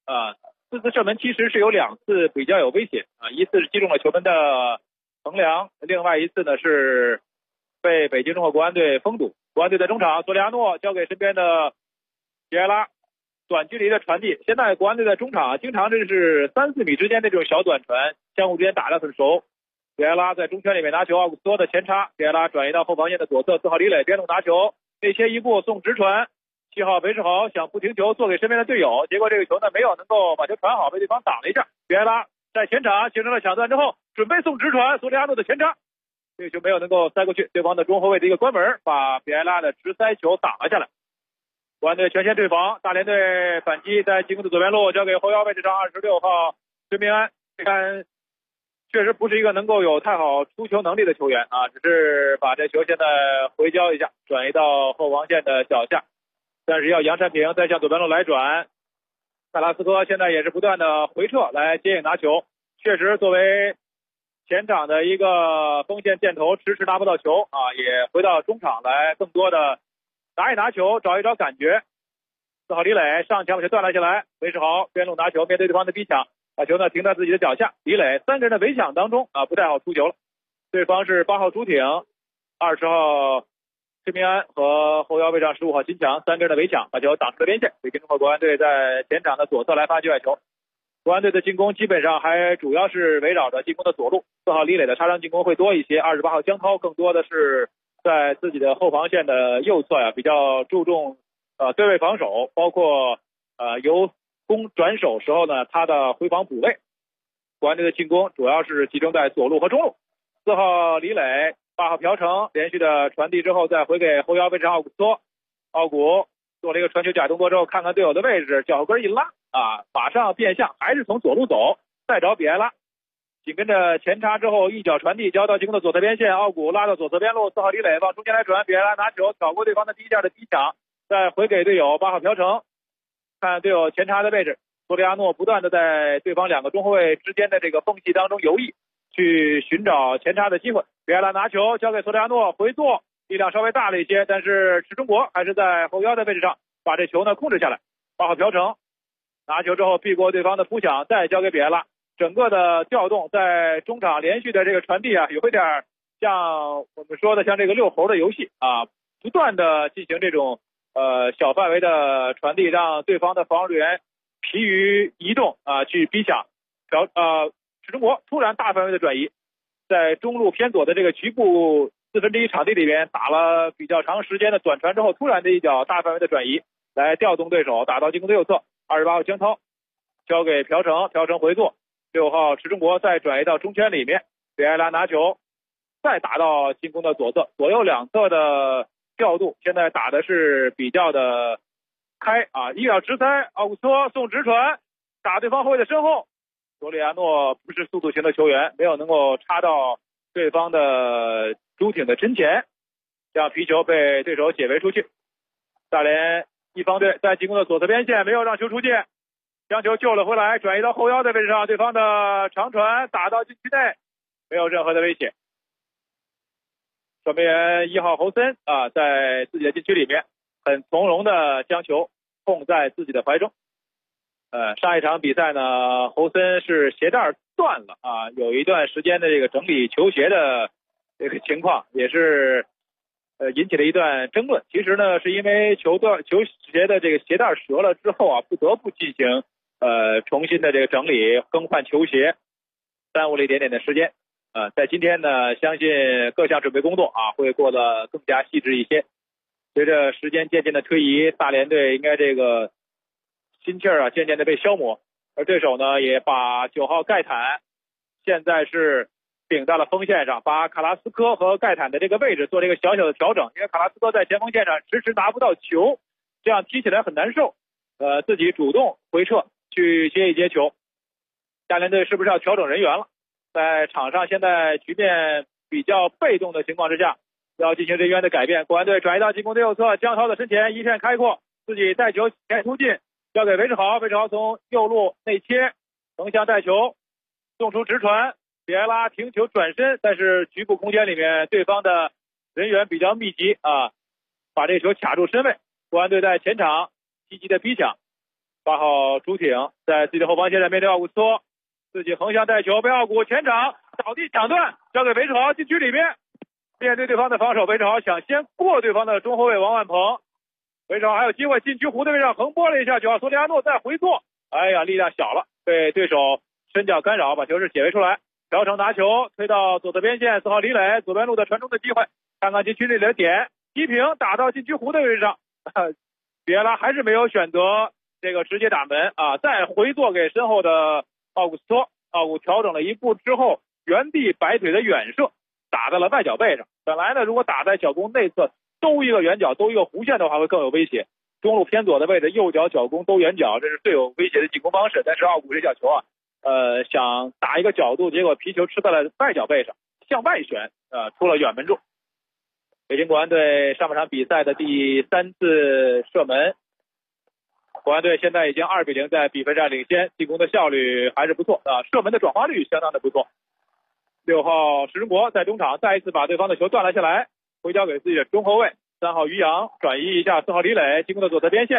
4次射门其实是有2次比较有威胁一次是击中了球门的横梁，另外一次呢是被北京中赫国安队封堵。国安队在中场，索里亚诺交给身边的比埃拉，短距离的传递。现在国安队在中场经常这是3-4米之间的这种小短传，相互之间打得很熟。比埃拉在中圈里面拿球，奥古斯托的前插，比埃拉转移到后防线的左侧，4号李磊边路拿球，内切一步送直传，7号韦世豪想不停球做给身边的队友，结果这个球呢没有能够把球传好，被对方挡了一下。比埃拉在前场形成了抢断之后，准备送直传，索里亚诺的前插，这个球没有能够塞过去，对方的中后卫的一个关门把比埃拉的直塞球挡了下来。国安队全线对防，大连队反击，在进攻的左边路交给后腰位置上26号孙明安，这看确实不是一个能够有太好出球能力的球员只是把这球现在回交一下，转移到后防线的脚下，但是要杨善平再向左边路来转，卡拉斯科现在也是不断的回撤来接应拿球，确实作为前场的一个锋线箭头迟迟拿不到球也回到中场来更多的拿一拿球，找一找感觉。 4号李磊上前把球断了下来，韦世豪边路拿球面对对方的逼抢，把球呢停在自己的脚下。李磊3个人的围抢当中不太好出球了。对方是8号朱挺、20号崔明安和后腰位上15号金强3个人的围抢，把球挡出了边线。北京中国国安队在前场的左侧来发局外球。国安队的进攻基本上还主要是围绕着进攻的左路，4号李磊的插上进攻会多一些，28号江涛更多的是在自己的后防线的右侧比较注重对位防守，包括由攻转守时候呢他的回防补位。国安队的进攻主要是集中在左路和中路。4号李磊、8号朴成连续的传递之后再回给后腰位置奥古斯托，奥古做了一个传球假动作之后，看看队友的位置，脚后跟一拉马上变向，还是从左路走，再找比埃拉，紧跟着前插之后一脚传递交到进攻的左侧边线，奥古拉到左侧边路，4号李磊往中间来转，比埃拉拿球挑过对方的第一下的逼抢，再回给队友8号朴成，看队友前插的位置，索里亚诺不断的在对方2个中后卫之间的这个缝隙当中游弋，去寻找前插的机会。比埃拉拿球交给索里亚诺回做，力量稍微大了一些，但是池中国还是在后腰的位置上把这球呢控制下来。8号朴成拿球之后避过对方的扑抢，再交给比埃拉，整个的调动在中场连续的这个传递有一点像我们说的像这个遛猴的游戏不断的进行这种小范围的传递，让对方的防守队员疲于移动去逼抢。池中国突然大范围的转移，在中路偏左的这个局部1/4场地里边打了比较长时间的短传之后，突然的一脚大范围的转移来调动对手，打到进攻的右侧。28号江涛交给朴成，朴成回做，6号池中国再转移到中圈里面，比埃拉拿球再打到进攻的左侧，左右两侧的调度现在打的是比较的开一脚直塞，奥古斯托送直传打对方后卫的身后，索里亚诺不是速度型的球员，没有能够插到对方的朱挺的身前，这样皮球被对手解围出去。大连一方队在进攻的左侧边线没有让球出界，将球救了回来，转移到后腰的位置上，对方的长传打到禁区内，没有任何的威胁。守门员1号侯森在自己的禁区里面很从容的将球控在自己的怀中。上一场比赛呢，侯森是鞋带断了有一段时间的这个整理球鞋的这个情况，也是引起了一段争论。其实呢，是因为球鞋的这个鞋带折了之后不得不进行重新的这个整理更换球鞋，耽误了一点点的时间。在今天呢，相信各项准备工作会过得更加细致一些。随着时间渐渐的推移，大连队应该这个心气儿渐渐的被消磨，而对手呢也把9号盖坦现在是顶到了锋线上，把卡拉斯科和盖坦的这个位置做了一个小小的调整，因为卡拉斯科在前锋线上迟迟拿不到球，这样踢起来很难受，自己主动回撤去接一接球。大连队是不是要调整人员了？在场上现在局面比较被动的情况之下，要进行人员的改变。国安队转移到进攻的右侧，江涛的身前一片开阔，自己带球前突进，交给韦世豪，韦世豪从右路内切，横向带球送出直传，比埃拉停球转身，但是局部空间里面对方的人员比较密集把这个球卡住身位。国安队在前场积极的逼抢，8号朱挺在自己的后防线上面对奥古斯托，自己横向带球被奥古前场倒地抢断，交给韦世豪禁区里面，面对对方的防守，韦世豪想先过对方的中后卫王万鹏，韦世豪还有机会禁区弧的位置上横拨了一下，9号索里亚诺再回做，力量小了，被对手伸脚干扰，把球是解围出来。朴成拿球推到左侧边线，4号李磊左边路的传中的机会，看看禁区内的点，踢平打到禁区弧的位置上，比埃拉还是没有选择这个直接打门再回做给身后的奥古斯托，奥古调整了一步之后原地摆腿的远射打在了外脚背上。本来呢，如果打在小攻内侧兜一个圆角兜一个弧线的话会更有威胁，中路偏左的位置右脚脚攻兜圆角，这是最有威胁的进攻方式，但是奥古这脚球想打一个角度，结果皮球吃在了外脚背上，向外旋出了远门柱。北京国安队上半场比赛的第3次射门，国安队现在已经2-0在比分上领先，进攻的效率还是不错射门的转化率相当的不错。6号石中国在中场再一次把对方的球断了下来，回交给自己的中后卫3号于洋，转移一下4号李磊进攻的左侧边线，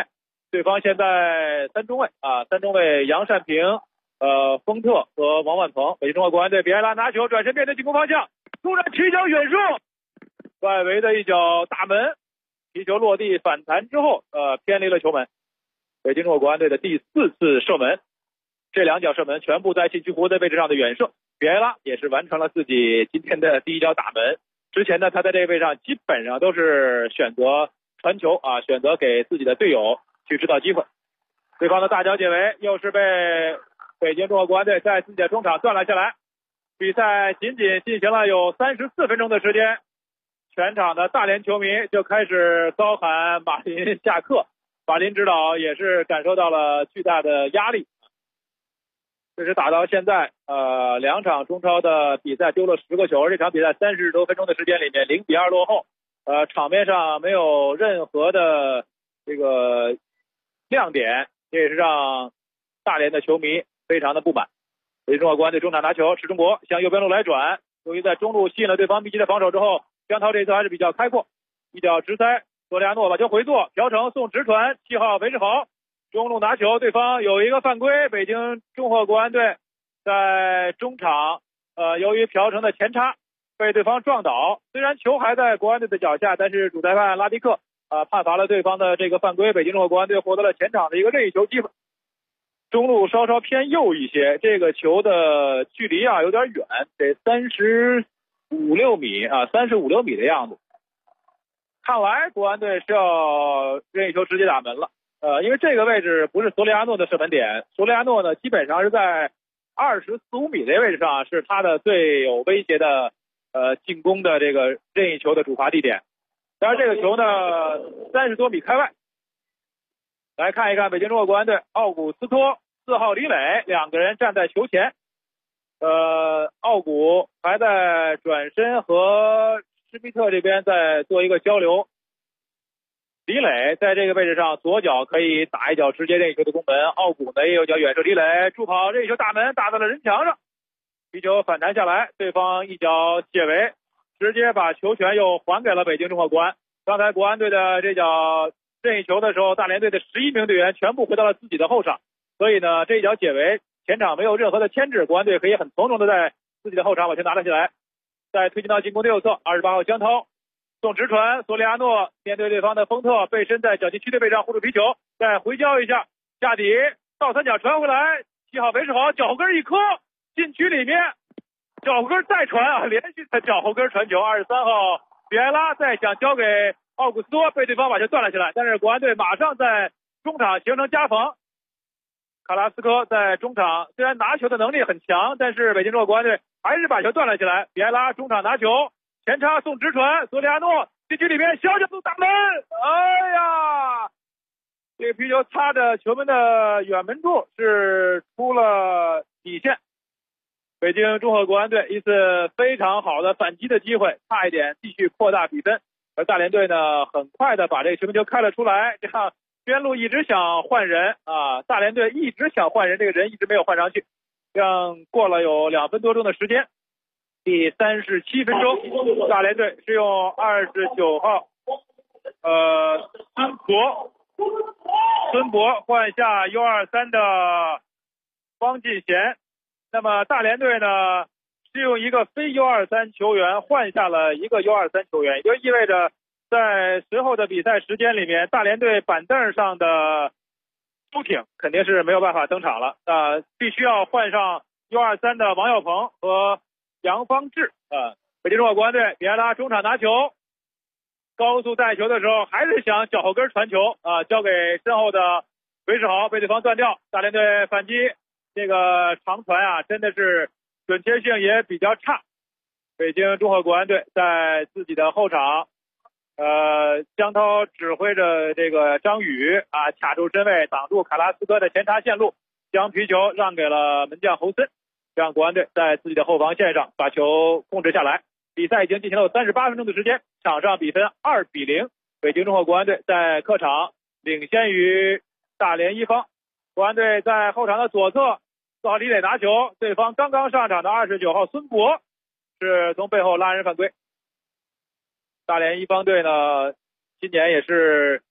对方现在三中卫杨善平、丰特和王万鹏。北京中国国安队比埃拉拿球转身面对进攻方向，突然起脚远射，外围的一脚打门，皮球落地反弹之后偏离了球门。北京中国国安队的第4次射门，这2脚射门全部在禁区弧的位置上的远射，比埃拉也是完成了自己今天的第1脚打门。之前呢，他在这个位置上基本上都是选择传球选择给自己的队友去制造机会。对方的大脚解围又是被北京中国国安队在自己的中场断了下来。比赛仅仅进行了有34分钟的时间，全场的大连球迷就开始高喊马林下课，马林指导也是感受到了巨大的压力。这是打到现在2场中超的比赛丢了10个球，这场比赛30多分钟的时间里面0-2落后，场面上没有任何的这个亮点，这也是让大连的球迷非常的不满。北京中国国安队中场拿球，池中国向右边路来转，由于在中路吸引了对方密集的防守之后，江涛这一侧还是比较开阔，一脚直塞，索利亚诺把球回做，朴成送直传，7号韦世豪中路拿球，对方有一个犯规，北京中赫国安队在中场由于朴成的前插被对方撞倒，虽然球还在国安队的脚下，但是主裁判拉迪克判罚了对方的这个犯规，北京中赫国安队获得了前场的一个任意球机会。中路稍稍偏右一些，这个球的距离有点远，得35-36米35-36米的样子。看来国安队是要任意球直接打门了。因为这个位置不是索里亚诺的射门点，索里亚诺呢基本上是在24-25米的位置上，是他的最有威胁的进攻的这个任意球的主罚地点。当然这个球呢30多米开外。来看一看北京中赫国安队，奥古斯托、4号李磊2个人站在球前，奥古还在转身和施密特这边在做一个交流。李磊在这个位置上左脚可以打一脚直接任意球的攻门，奥古呢也有脚远射，李磊助跑任意球打门打到了人墙上，皮球反弹下来，对方一脚解围，直接把球权又还给了北京中赫国安。刚才国安队的这脚任意球的时候，大连队的11名队员全部回到了自己的后场，所以呢这一脚解围前场没有任何的牵制，国安队可以很从容的在自己的后场把球拿了起来。再推进到进攻的右侧，28号江涛送直传，索里亚诺面对对方的丰特背身在脚禁区的位置上护住皮球，再回交一下下底倒三角传回来，7号韦世豪脚后跟一磕，禁区里面脚后跟再传连续的脚后跟传球，23号比埃拉再想交给奥古斯托，被对方把球断了下来，但是国安队马上在中场形成夹防。卡拉斯科在中场虽然拿球的能力很强，但是北京中赫国安队还是把球断了起来。比埃拉中场拿球前插送直传，索里亚诺禁区里面小角度打门，哎呀，这个皮球擦着球门的远门柱是出了底线。北京中赫国安队一次非常好的反击的机会，差一点继续扩大比分，而大连队呢很快的把这个球门球开了出来。这样边路一直想换人大连队一直想换人，这个人一直没有换上去，这样过了有2分多钟的时间，第37分钟，大连队是用29号孙博换下 U23 的方进贤。那么大连队呢是用一个非 U23 球员换下了一个 U23 球员，也就意味着在随后的比赛时间里面，大连队板凳上的朱挺肯定是没有办法登场了，必须要换上 U23 的王耀鹏和杨方志。北京中赫国安队比埃拉中场拿球，高速带球的时候还是想脚后跟传球交给身后的韦世豪，被对方断掉。大连队反击这个长传真的是准确性也比较差。北京中赫国安队在自己的后场江涛指挥着这个张宇卡住身位，挡住卡拉斯科的前插线路，将皮球让给了门将侯森，让国安队在自己的后防线上把球控制下来。比赛已经进行了38分钟的时间，场上比分2-0，北京中赫国安队在客场领先于大连一方。国安队在后场的左侧，4号李磊拿球，对方刚刚上场的29号孙博是从背后拉人犯规。大连一方队呢今年也是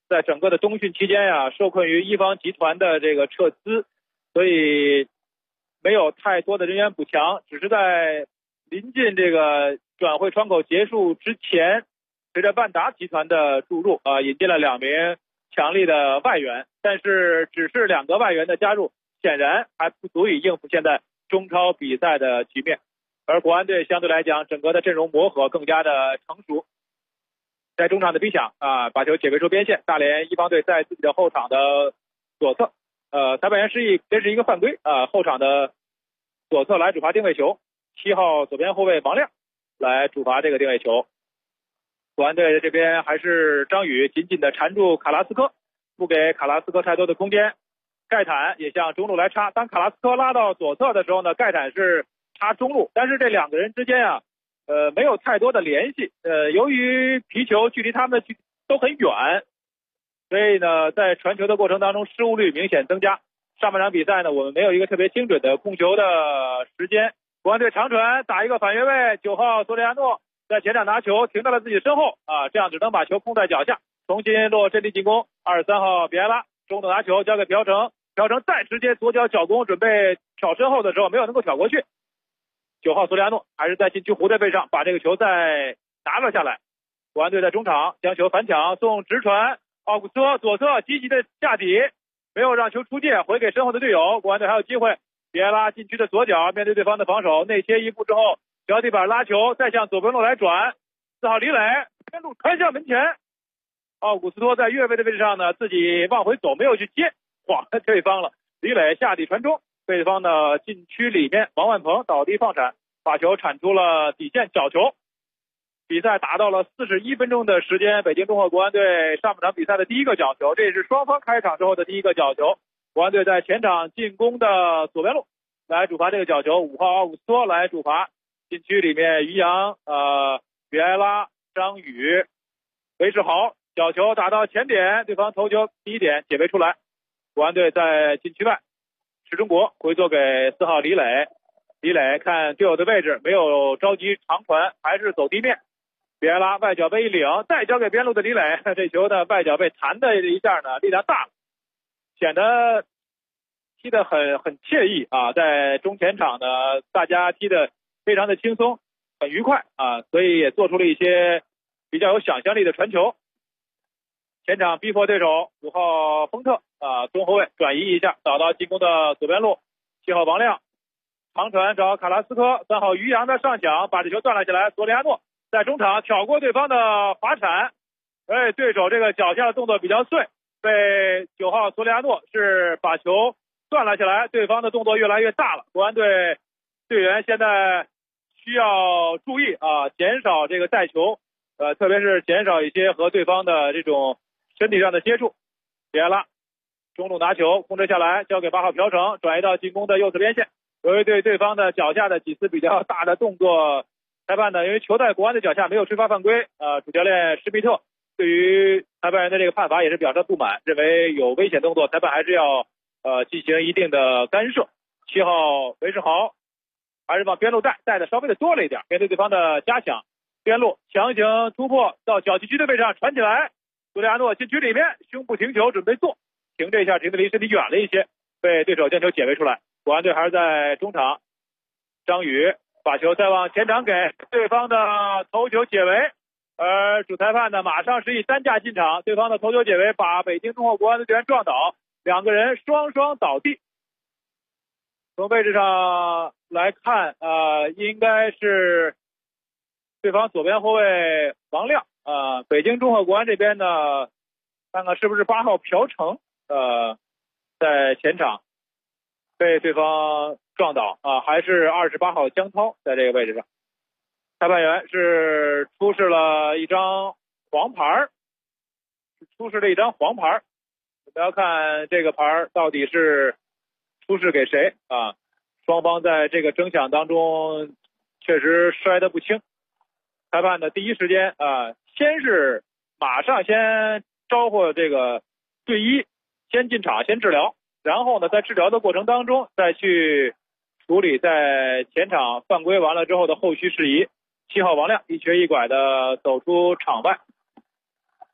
在整个的冬训期间呀，受困于一方集团的这个撤资，所以没有太多的人员补强，只是在临近这个转会窗口结束之前，随着万达集团的注入引进了2名强力的外援，但是只是2个外援的加入，显然还不足以应付现在中超比赛的局面。而国安队相对来讲，整个的阵容磨合更加的成熟。在中场的逼抢把球解围出边线，大连一方队在自己的后场的左侧，裁判员示意这是一个犯规后场的左侧来主罚定位球，7号左边后卫王亮来主罚这个定位球。国安队这边还是张宇紧紧的缠住卡拉斯科，不给卡拉斯科太多的空间。盖坦也向中路来插，当卡拉斯科拉到左侧的时候呢，盖坦是插中路，但是这2个人之间没有太多的联系。由于皮球距离他们都很远，所以呢，在传球的过程当中失误率明显增加。上半场比赛呢，我们没有一个特别精准的控球的时间。国安队长传打一个反越位，9号索里亚诺在前场拿球停到了自己身后这样只能把球控在脚下，重新落阵地进攻。23号比埃拉中路拿球交给朴成，朴成再直接左脚脚攻准备挑身后的时候没有能够挑过去。9号索里亚诺还是在禁区弧的背上把这个球再拿了下来。国安队在中场将球反抢送直传，奥古斯托左侧积极的下底，没有让球出界回给身后的队友。国安队还有机会，比埃拉禁区的左脚面对对方的防守，内切一步之后脚底板拉球，再向左边路来转，4号李磊边路传向门前，奥古斯托在越位的位置上呢自己往回走，没有去接，晃了对方了。李磊下底传中，对方的禁区里面王万鹏倒地放铲，把球铲出了底线角球。比赛打到了41分钟的时间，北京中赫国安队上半场比赛的第一个角球，这也是双方开场之后的第一个角球。国安队在前场进攻的左边路来主罚这个角球，5号奥古斯托来主罚，禁区里面于洋比埃拉张宇韦世豪角球打到前点，对方头球第一点解围出来。国安队在禁区外，石中国回做给4号李磊，李磊看队友的位置没有着急长传，还是走地面，比埃拉外脚背一领，再交给边路的李磊，这球呢外脚被弹的一下呢力量大了，显得踢得很惬意在中前场呢大家踢得非常的轻松很愉快所以也做出了一些比较有想象力的传球。前场逼迫对手，5号丰特中后卫转移一下找到进攻的左边路，7号王亮长传找卡拉斯科，3号于洋的上抢把这球断了下来，索里亚诺在中场挑过对方的滑铲，对手这个脚下的动作比较碎，被9号索里亚诺是把球断了下来，对方的动作越来越大了。国安队队员现在需要注意减少这个带球，特别是减少一些和对方的这种身体上的接触。比埃拉中路拿球控制下来，交给8号朴成，转移到进攻的右侧边线。由于对方的脚下的几次比较大的动作，裁判呢因为球在国安的脚下没有吹罚犯规，主教练施密特对于裁判员的这个判罚也是表示不满，认为有危险动作，裁判还是要进行一定的干涉。7号韦世豪还是往边路带的稍微的多了一点，面对对方的加抢，边路强行突破到小禁区的位置上传起来，苏利亚诺禁区里面胸部停球准备做，停这一下停的离身体远了一些，被对手将球解围出来。国安队还是在中场，张宇把球再往前场给对方的头球解围，而主裁判呢马上示意担架进场，对方的头球解围把北京中赫国安的队员撞倒，2个人双双倒地。从位置上来看应该是对方左边后卫王亮北京中赫国安这边呢看看是不是8号朴成在前场被对方撞倒还是28号江涛在这个位置上。裁判员是出示了一张黄牌，我们要看这个牌到底是出示给谁双方在这个争抢当中确实摔得不轻。裁判的第一时间先是马上先招呼这个队医先进场先治疗，然后呢在治疗的过程当中再去处理在前场犯规完了之后的后续事宜。7号王亮一瘸一拐的走出场外。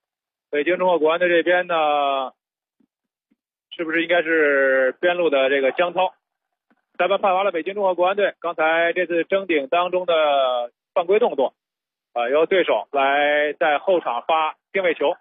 北京中国国安队这边呢，是不是应该是边路的这个江涛？裁判判罚了北京中国国安队刚才这次争顶当中的犯规动作，由对手来在后场发定位球，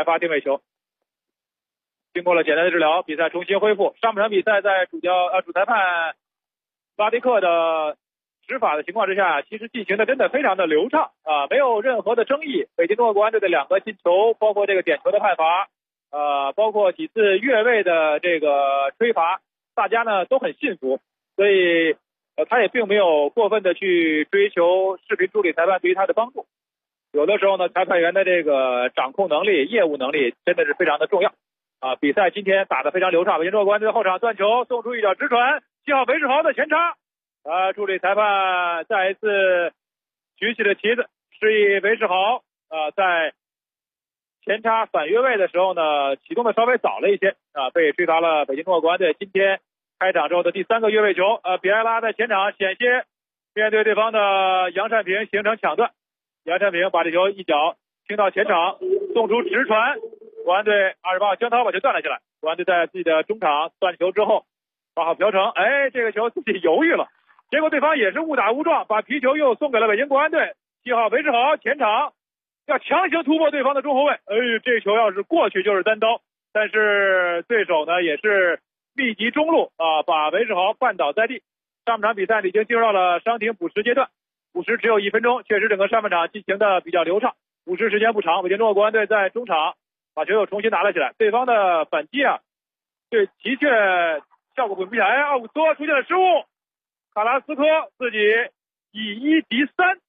经过了简单的治疗，比赛重新恢复。上半场比赛在主裁判拉迪克的执法的情况之下，其实进行的真的非常的流畅没有任何的争议。北京中国国安队的2个进球，包括这个点球的判罚，包括几次越位的这个吹罚，大家呢都很信服。所以他也并没有过分的去追求视频助理裁判对于他的帮助。有的时候呢，裁判员的这个掌控能力、业务能力真的是非常的重要比赛今天打得非常流畅。北京中国国安队后场断球，送出一脚直传，7号韦世豪的前插助理裁判再一次举起了旗子，示意韦世豪在前插反越位的时候呢，启动的稍微早了一些被吹罚了北京中国国安队今天开场之后的第3个越位球。比埃拉在前场险些面对对方的杨善平形成抢断，杨善平把这球一脚踢到前场，送出直传，国安队28号江涛把球断了下来。国安队在自己的中场断球之后8号朴成这个球自己犹豫了，结果对方也是误打误撞把皮球又送给了北京国安队。7号韦世豪前场要强行突破对方的中后卫，这球要是过去就是单刀，但是对手呢也是密集中路把韦世豪绊倒在地。上半场比赛已经进入到了伤停补时阶段，补时只有1分钟，确实整个上半场进行的比较流畅，补时时间不长。北京中国国安队在中场把球又重新拿了起来，对方的反击对的确效果不明显。奥武索出现了失误，卡拉斯科自己以1敌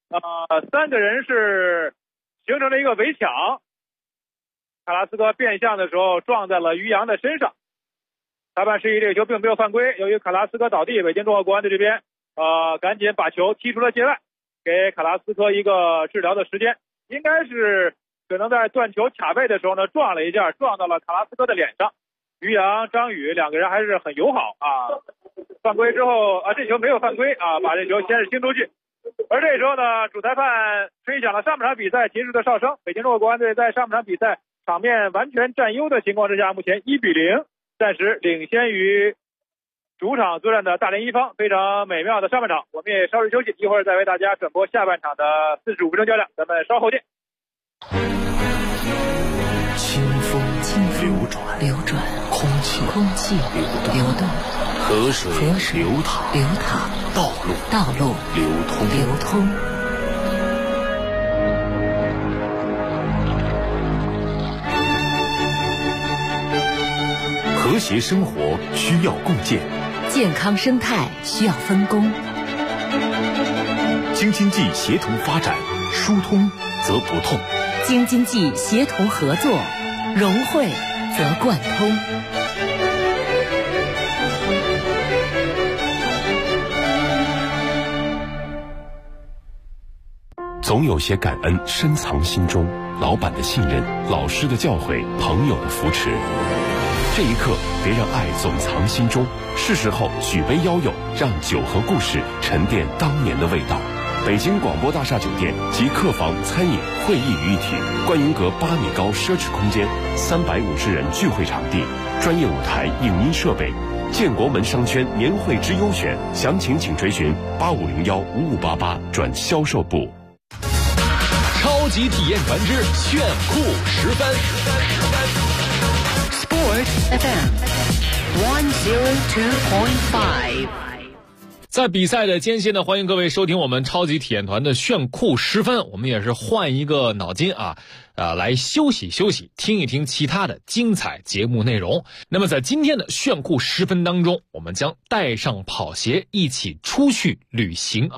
3，3个人是形成了一个围抢，卡拉斯科变向的时候撞在了于洋的身上。裁判示意这个球并没有犯规，由于卡拉斯科倒地，北京中国国安队这边赶紧把球踢出了界外，给卡拉斯科一个治疗的时间。应该是可能在断球卡背的时候呢撞了一下，撞到了卡拉斯科的脸上。于洋、张宇2个人还是很友好犯规之后这球没有犯规把这球先是清出去。而这时候呢，主裁判吹响了上半场比赛结束的哨声。北京中国国安队在上半场比赛场面完全占优的情况之下，目前1比0，暂时领先于主场作战的大连一方。非常美妙的上半场，我们也稍事休息，一会儿再为大家转播下半场的45分钟较量，咱们稍后见。 清风流转，空气流动，河水流淌，道路流通。 和谐生活需要共建， 健康生态需要分工。 京津冀协同发展，疏通则不痛； 京津冀协同合作，融汇则贯通。 总有些感恩深藏心中，老板的信任，老师的教诲，朋友的扶持。这一刻，别让爱总藏心中，是时候举杯邀友，让酒和故事沉淀当年的味道。北京广播大厦酒店集客房、餐饮、会议于一体，观云阁8米高奢侈空间，350人聚会场地，专业舞台、影音设备。建国门商圈年会之优选，详情请垂询85015588转销售部。 超级体验团之炫酷10分。 FM 102.5。 在比赛的间歇呢，欢迎各位收听我们超级体验团的炫酷10分。我们也是换一个脑筋来休息休息，听一听其他的精彩节目内容。那么在今天的炫酷10分当中，我们将带上跑鞋一起出去旅行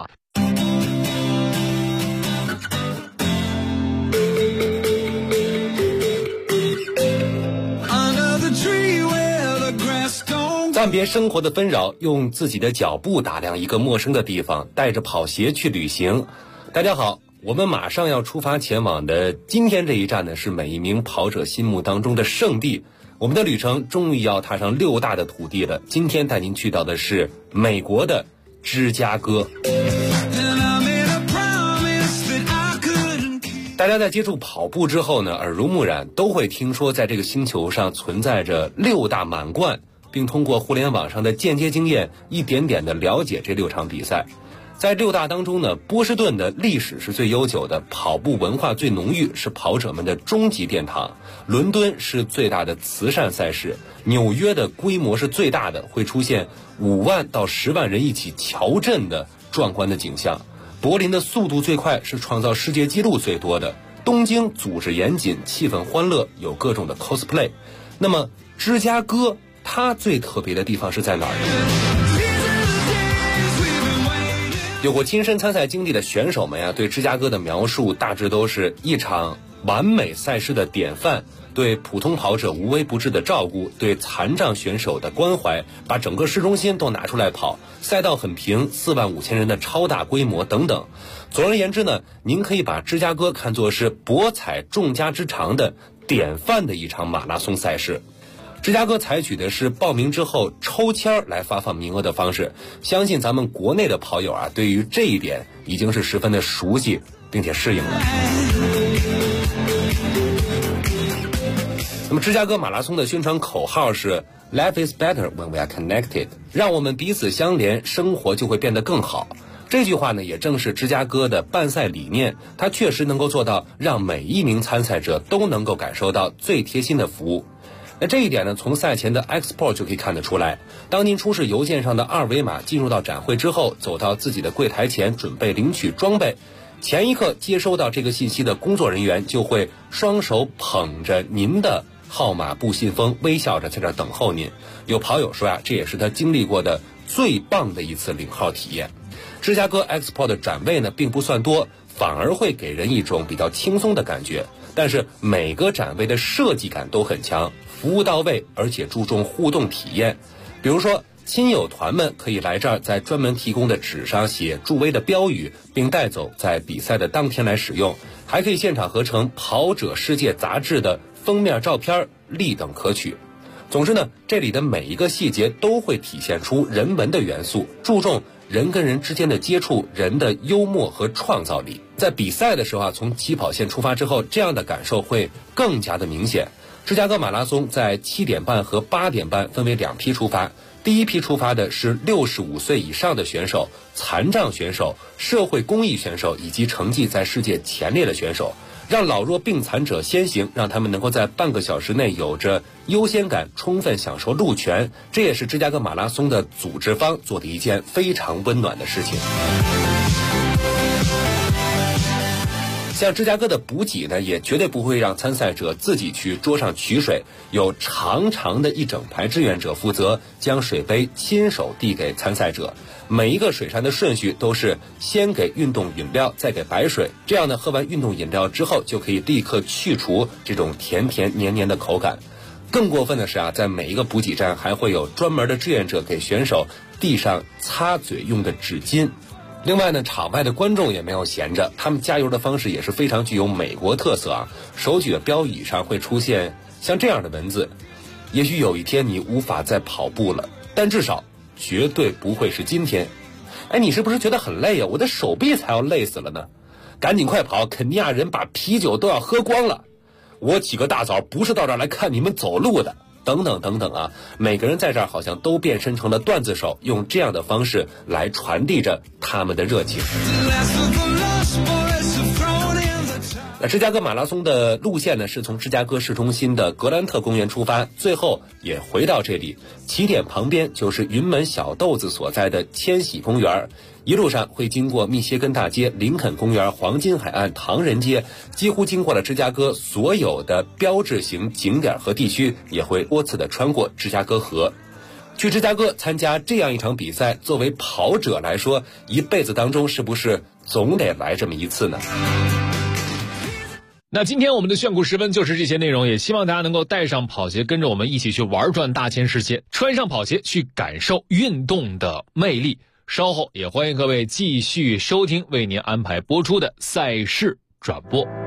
暂别生活的纷扰，用自己的脚步打量一个陌生的地方，带着跑鞋去旅行。大家好，我们马上要出发前往的今天这一站呢，是每一名跑者心目当中的圣地。我们的旅程终于要踏上6大的土地了。今天带您去到的是美国的芝加哥。 大家在接触跑步之后呢，耳濡目染都会听说在这个星球上存在着6大满贯，并通过互联网上的间接经验一点点的了解这6场比赛。在6大当中呢，波士顿的历史是最悠久的，跑步文化最浓郁，是跑者们的终极殿堂。伦敦是最大的慈善赛事，纽约的规模是最大的，会出现5万到10万人一起乔阵的壮观的景象。柏林的速度最快，是创造世界纪录最多的。东京组织严谨，气氛欢乐，有各种的 cosplay。那么芝加哥它最特别的地方是在哪儿呢？有过亲身参赛经历的选手们呀，对芝加哥的描述大致都是一场完美赛事的典范，对普通跑者无微不至的照顾，对残障选手的关怀，把整个市中心都拿出来跑，赛道很平，45000人的超大规模等等。总而言之呢，您可以把芝加哥看作是博采众家之长的典范的一场马拉松赛事。芝加哥采取的是报名之后抽签来发放名额的方式，相信咱们国内的跑友啊，对于这一点已经是十分的熟悉并且适应了。那么芝加哥马拉松的宣传口号是 Life is better when we are connected， 让我们彼此相连，生活就会变得更好。这句话呢，也正是芝加哥的办赛理念，它确实能够做到让每一名参赛者都能够感受到最贴心的服务。那这一点呢，从赛前的 Export 就可以看得出来。当您出示邮件上的2维码进入到展会之后，走到自己的柜台前准备领取装备，前一刻接收到这个信息的工作人员就会双手捧着您的号码布信封，微笑着在这等候您。有跑友说这也是他经历过的最棒的一次领号体验。芝加哥 Export 的展位呢并不算多，反而会给人一种比较轻松的感觉，但是每个展位的设计感都很强，服务到位，而且注重互动体验。比如说亲友团们可以来这儿在专门提供的纸上写助威的标语，并带走在比赛的当天来使用，还可以现场合成跑者世界杂志的封面照片，立等可取。总之呢，这里的每一个细节都会体现出人文的元素，注重人跟人之间的接触，人的幽默和创造力。在比赛的时候从起跑线出发之后，这样的感受会更加的明显。芝加哥马拉松在7点半和8点半分为2批出发，第一批出发的是65岁以上的选手、残障选手、社会公益选手以及成绩在世界前列的选手，让老弱病残者先行，让他们能够在半个小时内有着优先感，充分享受路权。这也是芝加哥马拉松的组织方做的一件非常温暖的事情。像芝加哥的补给呢，也绝对不会让参赛者自己去桌上取水，有长长的一整排志愿者负责将水杯亲手递给参赛者。每一个水扇的顺序都是先给运动饮料，再给白水，这样呢，喝完运动饮料之后就可以立刻去除这种甜甜黏黏的口感。更过分的是在每一个补给站还会有专门的志愿者给选手递上擦嘴用的纸巾。另外呢，场外的观众也没有闲着，他们加油的方式也是非常具有美国特色手举的标语上会出现像这样的文字：也许有一天你无法再跑步了，但至少绝对不会是今天。你是不是觉得很累我的手臂才要累死了呢？赶紧快跑，肯尼亚人把啤酒都要喝光了。我起个大早不是到这儿来看你们走路的。等等等等每个人在这儿好像都变身成了段子手，用这样的方式来传递着他们的热情。那芝加哥马拉松的路线呢，是从芝加哥市中心的格兰特公园出发，最后也回到这里，起点旁边就是云门小豆子所在的千禧公园，一路上会经过密歇根大街、林肯公园、黄金海岸、唐人街，几乎经过了芝加哥所有的标志型景点和地区，也会多次的穿过芝加哥河。去芝加哥参加这样一场比赛，作为跑者来说，一辈子当中是不是总得来这么一次呢？ 那今天我们的炫酷时分就是这些内容，也希望大家能够带上跑鞋，跟着我们一起去玩转大千世界，穿上跑鞋去感受运动的魅力。稍后也欢迎各位继续收听为您安排播出的赛事转播。